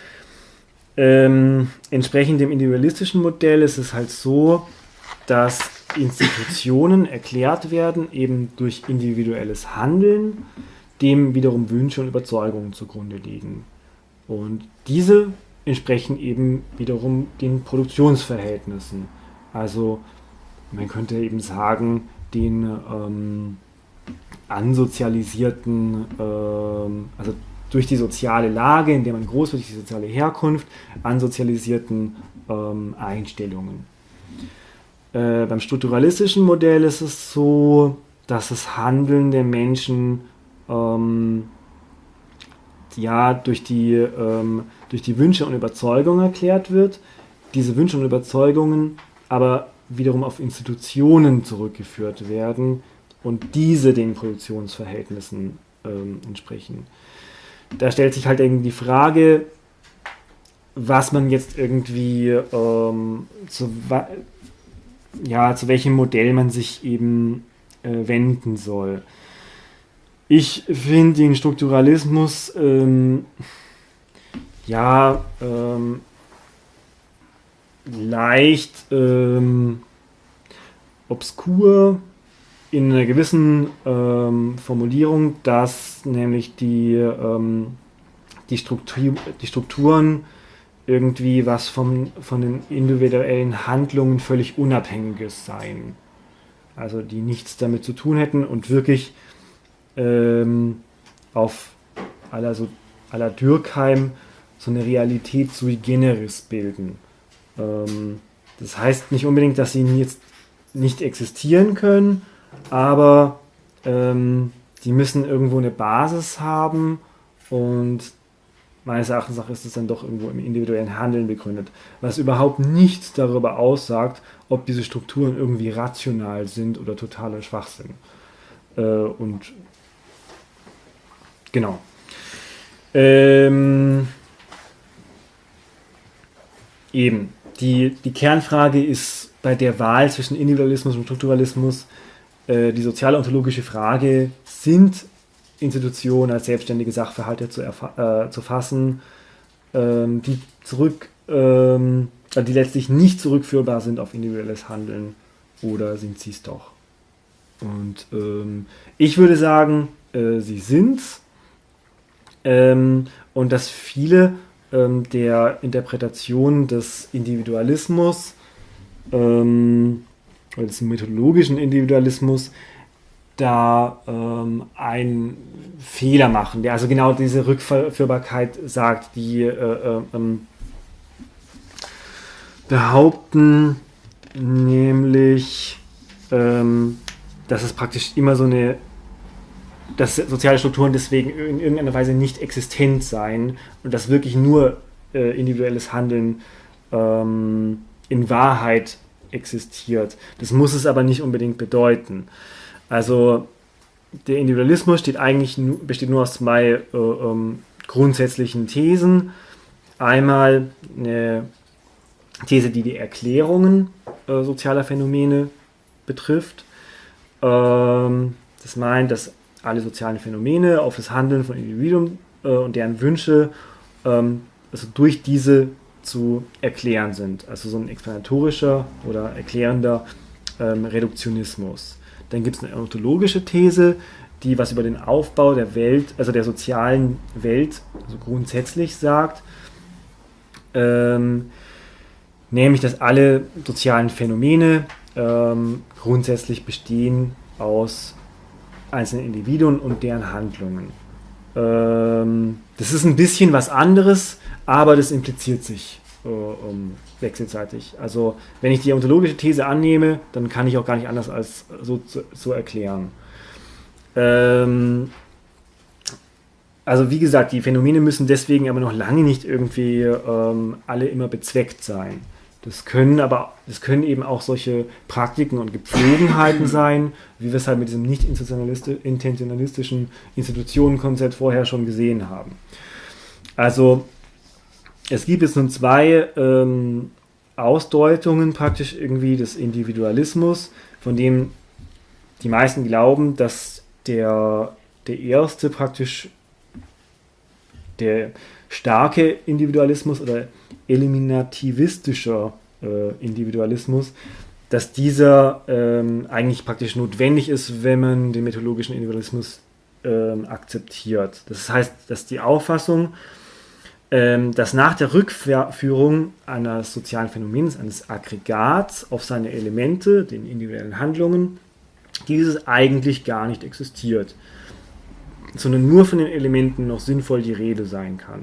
Speaker 1: Ähm, entsprechend dem individualistischen Modell ist es halt so, dass Institutionen erklärt werden, eben durch individuelles Handeln, dem wiederum Wünsche und Überzeugungen zugrunde liegen. Und diese entsprechen eben wiederum den Produktionsverhältnissen. Also man könnte eben sagen, den ähm, ansozialisierten, ähm, also durch die soziale Lage, in der man groß wird, durch die soziale Herkunft, ansozialisierten ähm, Einstellungen. Äh, beim strukturalistischen Modell ist es so, dass das Handeln der Menschen ähm, ja, durch die, ähm, durch die Wünsche und Überzeugungen erklärt wird. Diese Wünsche und Überzeugungen aber wiederum auf Institutionen zurückgeführt werden und diese den Produktionsverhältnissen ähm, entsprechen. Da stellt sich halt irgendwie die Frage, was man jetzt irgendwie ähm, zu, ja, zu welchem Modell man sich eben äh, wenden soll. Ich finde den Strukturalismus ähm, ja ähm, leicht ähm, obskur in einer gewissen ähm, Formulierung, dass nämlich die, ähm, die, Struktur, die Strukturen irgendwie was vom, von den individuellen Handlungen völlig Unabhängiges seien. Also die nichts damit zu tun hätten und wirklich ähm, auf aller, so, aller Durkheim so eine Realität sui generis bilden. Ähm, das heißt nicht unbedingt, dass sie jetzt nicht existieren können, aber ähm, die müssen irgendwo eine Basis haben und meines Erachtens nach ist es dann doch irgendwo im individuellen Handeln begründet, was überhaupt nichts darüber aussagt, ob diese Strukturen irgendwie rational sind oder totaler Schwachsinn. Äh, und genau. Ähm, eben. Die, die Kernfrage ist bei der Wahl zwischen Individualismus und Strukturalismus äh, die sozial-ontologische Frage, sind Institutionen als selbstständige Sachverhalte zu, äh, zu fassen, ähm, die zurück, ähm, die letztlich nicht zurückführbar sind auf individuelles Handeln, oder sind sie es doch? Und ähm, ich würde sagen, äh, sie sind's, ähm, und dass viele ähm, der Interpretation des Individualismus ähm, oder des methodologischen Individualismus da ähm, einen Fehler machen, der also genau diese Rückführbarkeit sagt, die äh, äh, ähm, behaupten nämlich, ähm, dass es praktisch immer so eine, dass soziale Strukturen deswegen in irgendeiner Weise nicht existent seien und dass wirklich nur äh, individuelles Handeln ähm, in Wahrheit existiert. Das muss es aber nicht unbedingt bedeuten. Also der Individualismus steht eigentlich nu, besteht nur aus zwei äh, ähm, grundsätzlichen Thesen. Einmal eine These, die die Erklärungen äh, sozialer Phänomene betrifft. Ähm, das meint, dass alle sozialen Phänomene auf das Handeln von Individuen äh, und deren Wünsche ähm, also durch diese zu erklären sind. Also so ein explanatorischer oder erklärender ähm, Reduktionismus. Dann gibt es eine ontologische These, die was über den Aufbau der Welt, also der sozialen Welt, also grundsätzlich sagt, ähm, nämlich, dass alle sozialen Phänomene ähm, grundsätzlich bestehen aus einzelnen Individuen und deren Handlungen. Ähm, das ist ein bisschen was anderes, aber das impliziert sich äh, um, wechselseitig. Also wenn ich die ontologische These annehme, dann kann ich auch gar nicht anders als so, so, so erklären. Ähm, also wie gesagt, die Phänomene müssen deswegen aber noch lange nicht irgendwie ähm, alle immer bezweckt sein. Das können aber, das können eben auch solche Praktiken und Gepflogenheiten sein, wie wir es halt mit diesem nicht intentionalistischen Institutionenkonzept vorher schon gesehen haben. Also es gibt jetzt nun zwei ähm, Ausdeutungen praktisch irgendwie des Individualismus, von dem die meisten glauben, dass der, der erste praktisch der starke Individualismus oder eliminativistischer äh, Individualismus, dass dieser ähm, eigentlich praktisch notwendig ist, wenn man den methodologischen Individualismus ähm, akzeptiert. Das heißt, dass die Auffassung, ähm, dass nach der Rückführung eines sozialen Phänomens, eines Aggregats auf seine Elemente, den individuellen Handlungen, dieses eigentlich gar nicht existiert, sondern nur von den Elementen noch sinnvoll die Rede sein kann.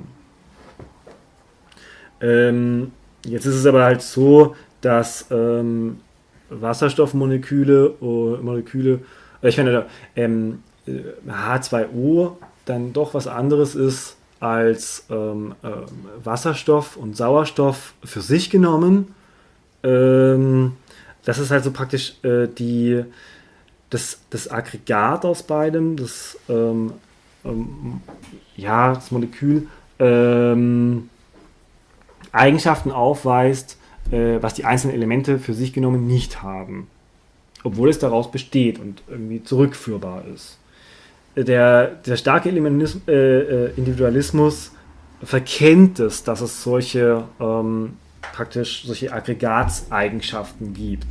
Speaker 1: Ähm, jetzt ist es aber halt so, dass ähm, Wasserstoffmoleküle, oh, Moleküle, äh, ich meine, ähm, H zwei O dann doch was anderes ist als ähm, äh, Wasserstoff und Sauerstoff für sich genommen. Ähm, das ist halt so praktisch äh, die, das, das Aggregat aus beidem, das, ähm, ähm, ja, das Molekül, ähm, Eigenschaften aufweist, äh, was die einzelnen Elemente für sich genommen nicht haben, obwohl es daraus besteht und irgendwie zurückführbar ist. Der, der starke Eliminalismus, äh, Individualismus verkennt es, dass es solche ähm, praktisch solche Aggregatseigenschaften gibt.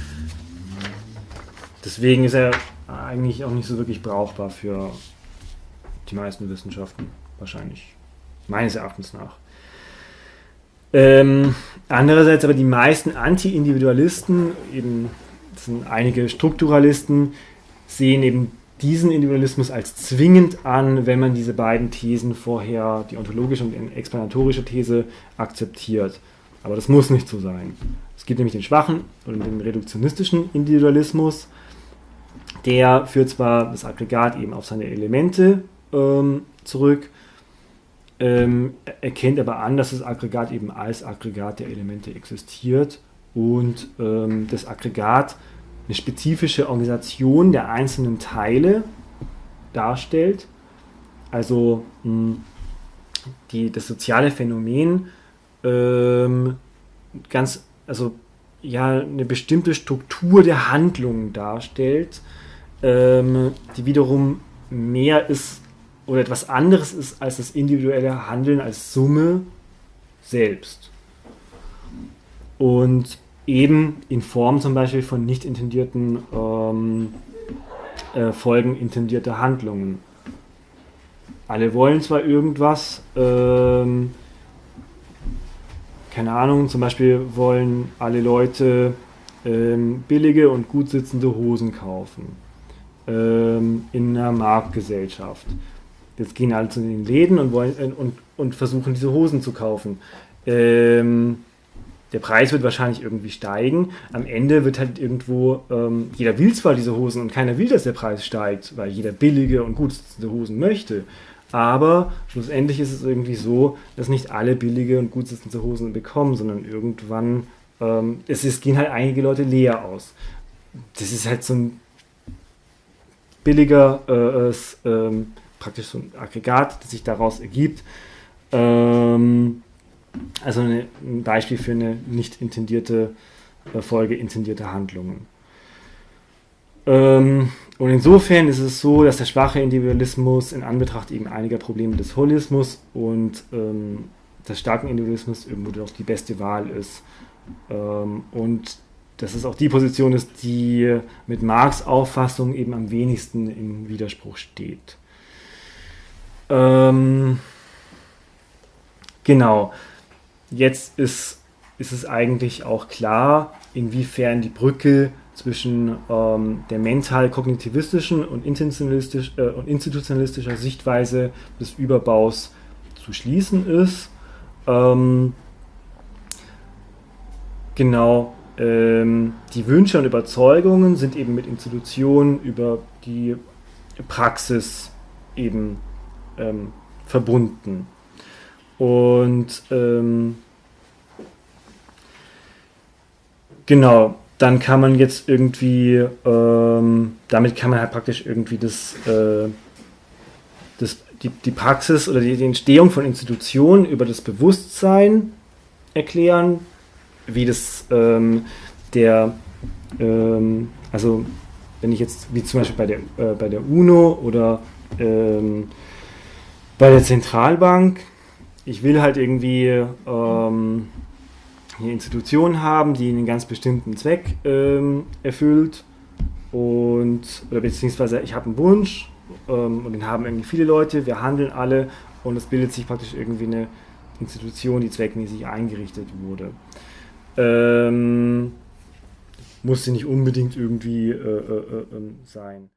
Speaker 1: Deswegen ist er eigentlich auch nicht so wirklich brauchbar für die meisten Wissenschaften, wahrscheinlich, meines Erachtens nach. Ähm, andererseits aber die meisten Anti-Individualisten, eben das sind einige Strukturalisten, sehen eben diesen Individualismus als zwingend an, wenn man diese beiden Thesen vorher, die ontologische und die explanatorische These, akzeptiert. Aber das muss nicht so sein. Es gibt nämlich den schwachen oder den reduktionistischen Individualismus, der führt zwar das Aggregat eben auf seine Elemente ähm, zurück, Ähm, erkennt aber an, dass das Aggregat eben als Aggregat der Elemente existiert und ähm, das Aggregat eine spezifische Organisation der einzelnen Teile darstellt. Also mh, die, das soziale Phänomen ähm, ganz, also ja, eine bestimmte Struktur der Handlungen darstellt, ähm, die wiederum mehr ist oder etwas anderes ist als das individuelle Handeln als Summe selbst. Und eben in Form zum Beispiel von nicht intendierten ähm, äh, Folgen intendierter Handlungen. Alle wollen zwar irgendwas, ähm, keine Ahnung, zum Beispiel wollen alle Leute ähm, billige und gut sitzende Hosen kaufen ähm, in einer Marktgesellschaft. Jetzt gehen alle zu den Läden und, wollen, äh, und, und versuchen, diese Hosen zu kaufen. Ähm, der Preis wird wahrscheinlich irgendwie steigen. Am Ende wird halt irgendwo, ähm, jeder will zwar diese Hosen und keiner will, dass der Preis steigt, weil jeder billige und gut sitzende Hosen möchte. Aber schlussendlich ist es irgendwie so, dass nicht alle billige und gut sitzende Hosen bekommen, sondern irgendwann, ähm, es ist, gehen halt einige Leute leer aus. Das ist halt so ein billiger, äh, äh, praktisch so ein Aggregat, das sich daraus ergibt. Ähm, also eine, ein Beispiel für eine nicht intendierte äh, Folge intendierter Handlungen. Ähm, und insofern ist es so, dass der schwache Individualismus in Anbetracht eben einiger Probleme des Holismus und ähm, des starken Individualismus irgendwo doch die beste Wahl ist. Ähm, und dass es auch die Position ist, die mit Marx' Auffassung eben am wenigsten im Widerspruch steht. Ähm, genau. Jetzt ist, ist es eigentlich auch klar, inwiefern die Brücke zwischen ähm, der mental-kognitivistischen und, intentionalistisch, äh, und institutionalistischer Sichtweise des Überbaus zu schließen ist. Ähm, genau, ähm, die Wünsche und Überzeugungen sind eben mit Institutionen über die Praxis eben ähm, verbunden. Und ähm, genau, dann kann man jetzt irgendwie, ähm, damit kann man halt praktisch irgendwie das, äh, das, die, die Praxis oder die, die Entstehung von Institutionen über das Bewusstsein erklären, wie das ähm, der, ähm, also wenn ich jetzt, wie zum Beispiel bei der, äh, bei der UNO oder ähm, bei der Zentralbank, ich will halt irgendwie ähm, eine Institution haben, die einen ganz bestimmten Zweck ähm, erfüllt und oder beziehungsweise ich habe einen Wunsch ähm, und den haben irgendwie viele Leute, wir handeln alle und es bildet sich praktisch irgendwie eine Institution, die zweckmäßig eingerichtet wurde. Ähm, muss sie nicht unbedingt irgendwie äh, äh, äh, sein.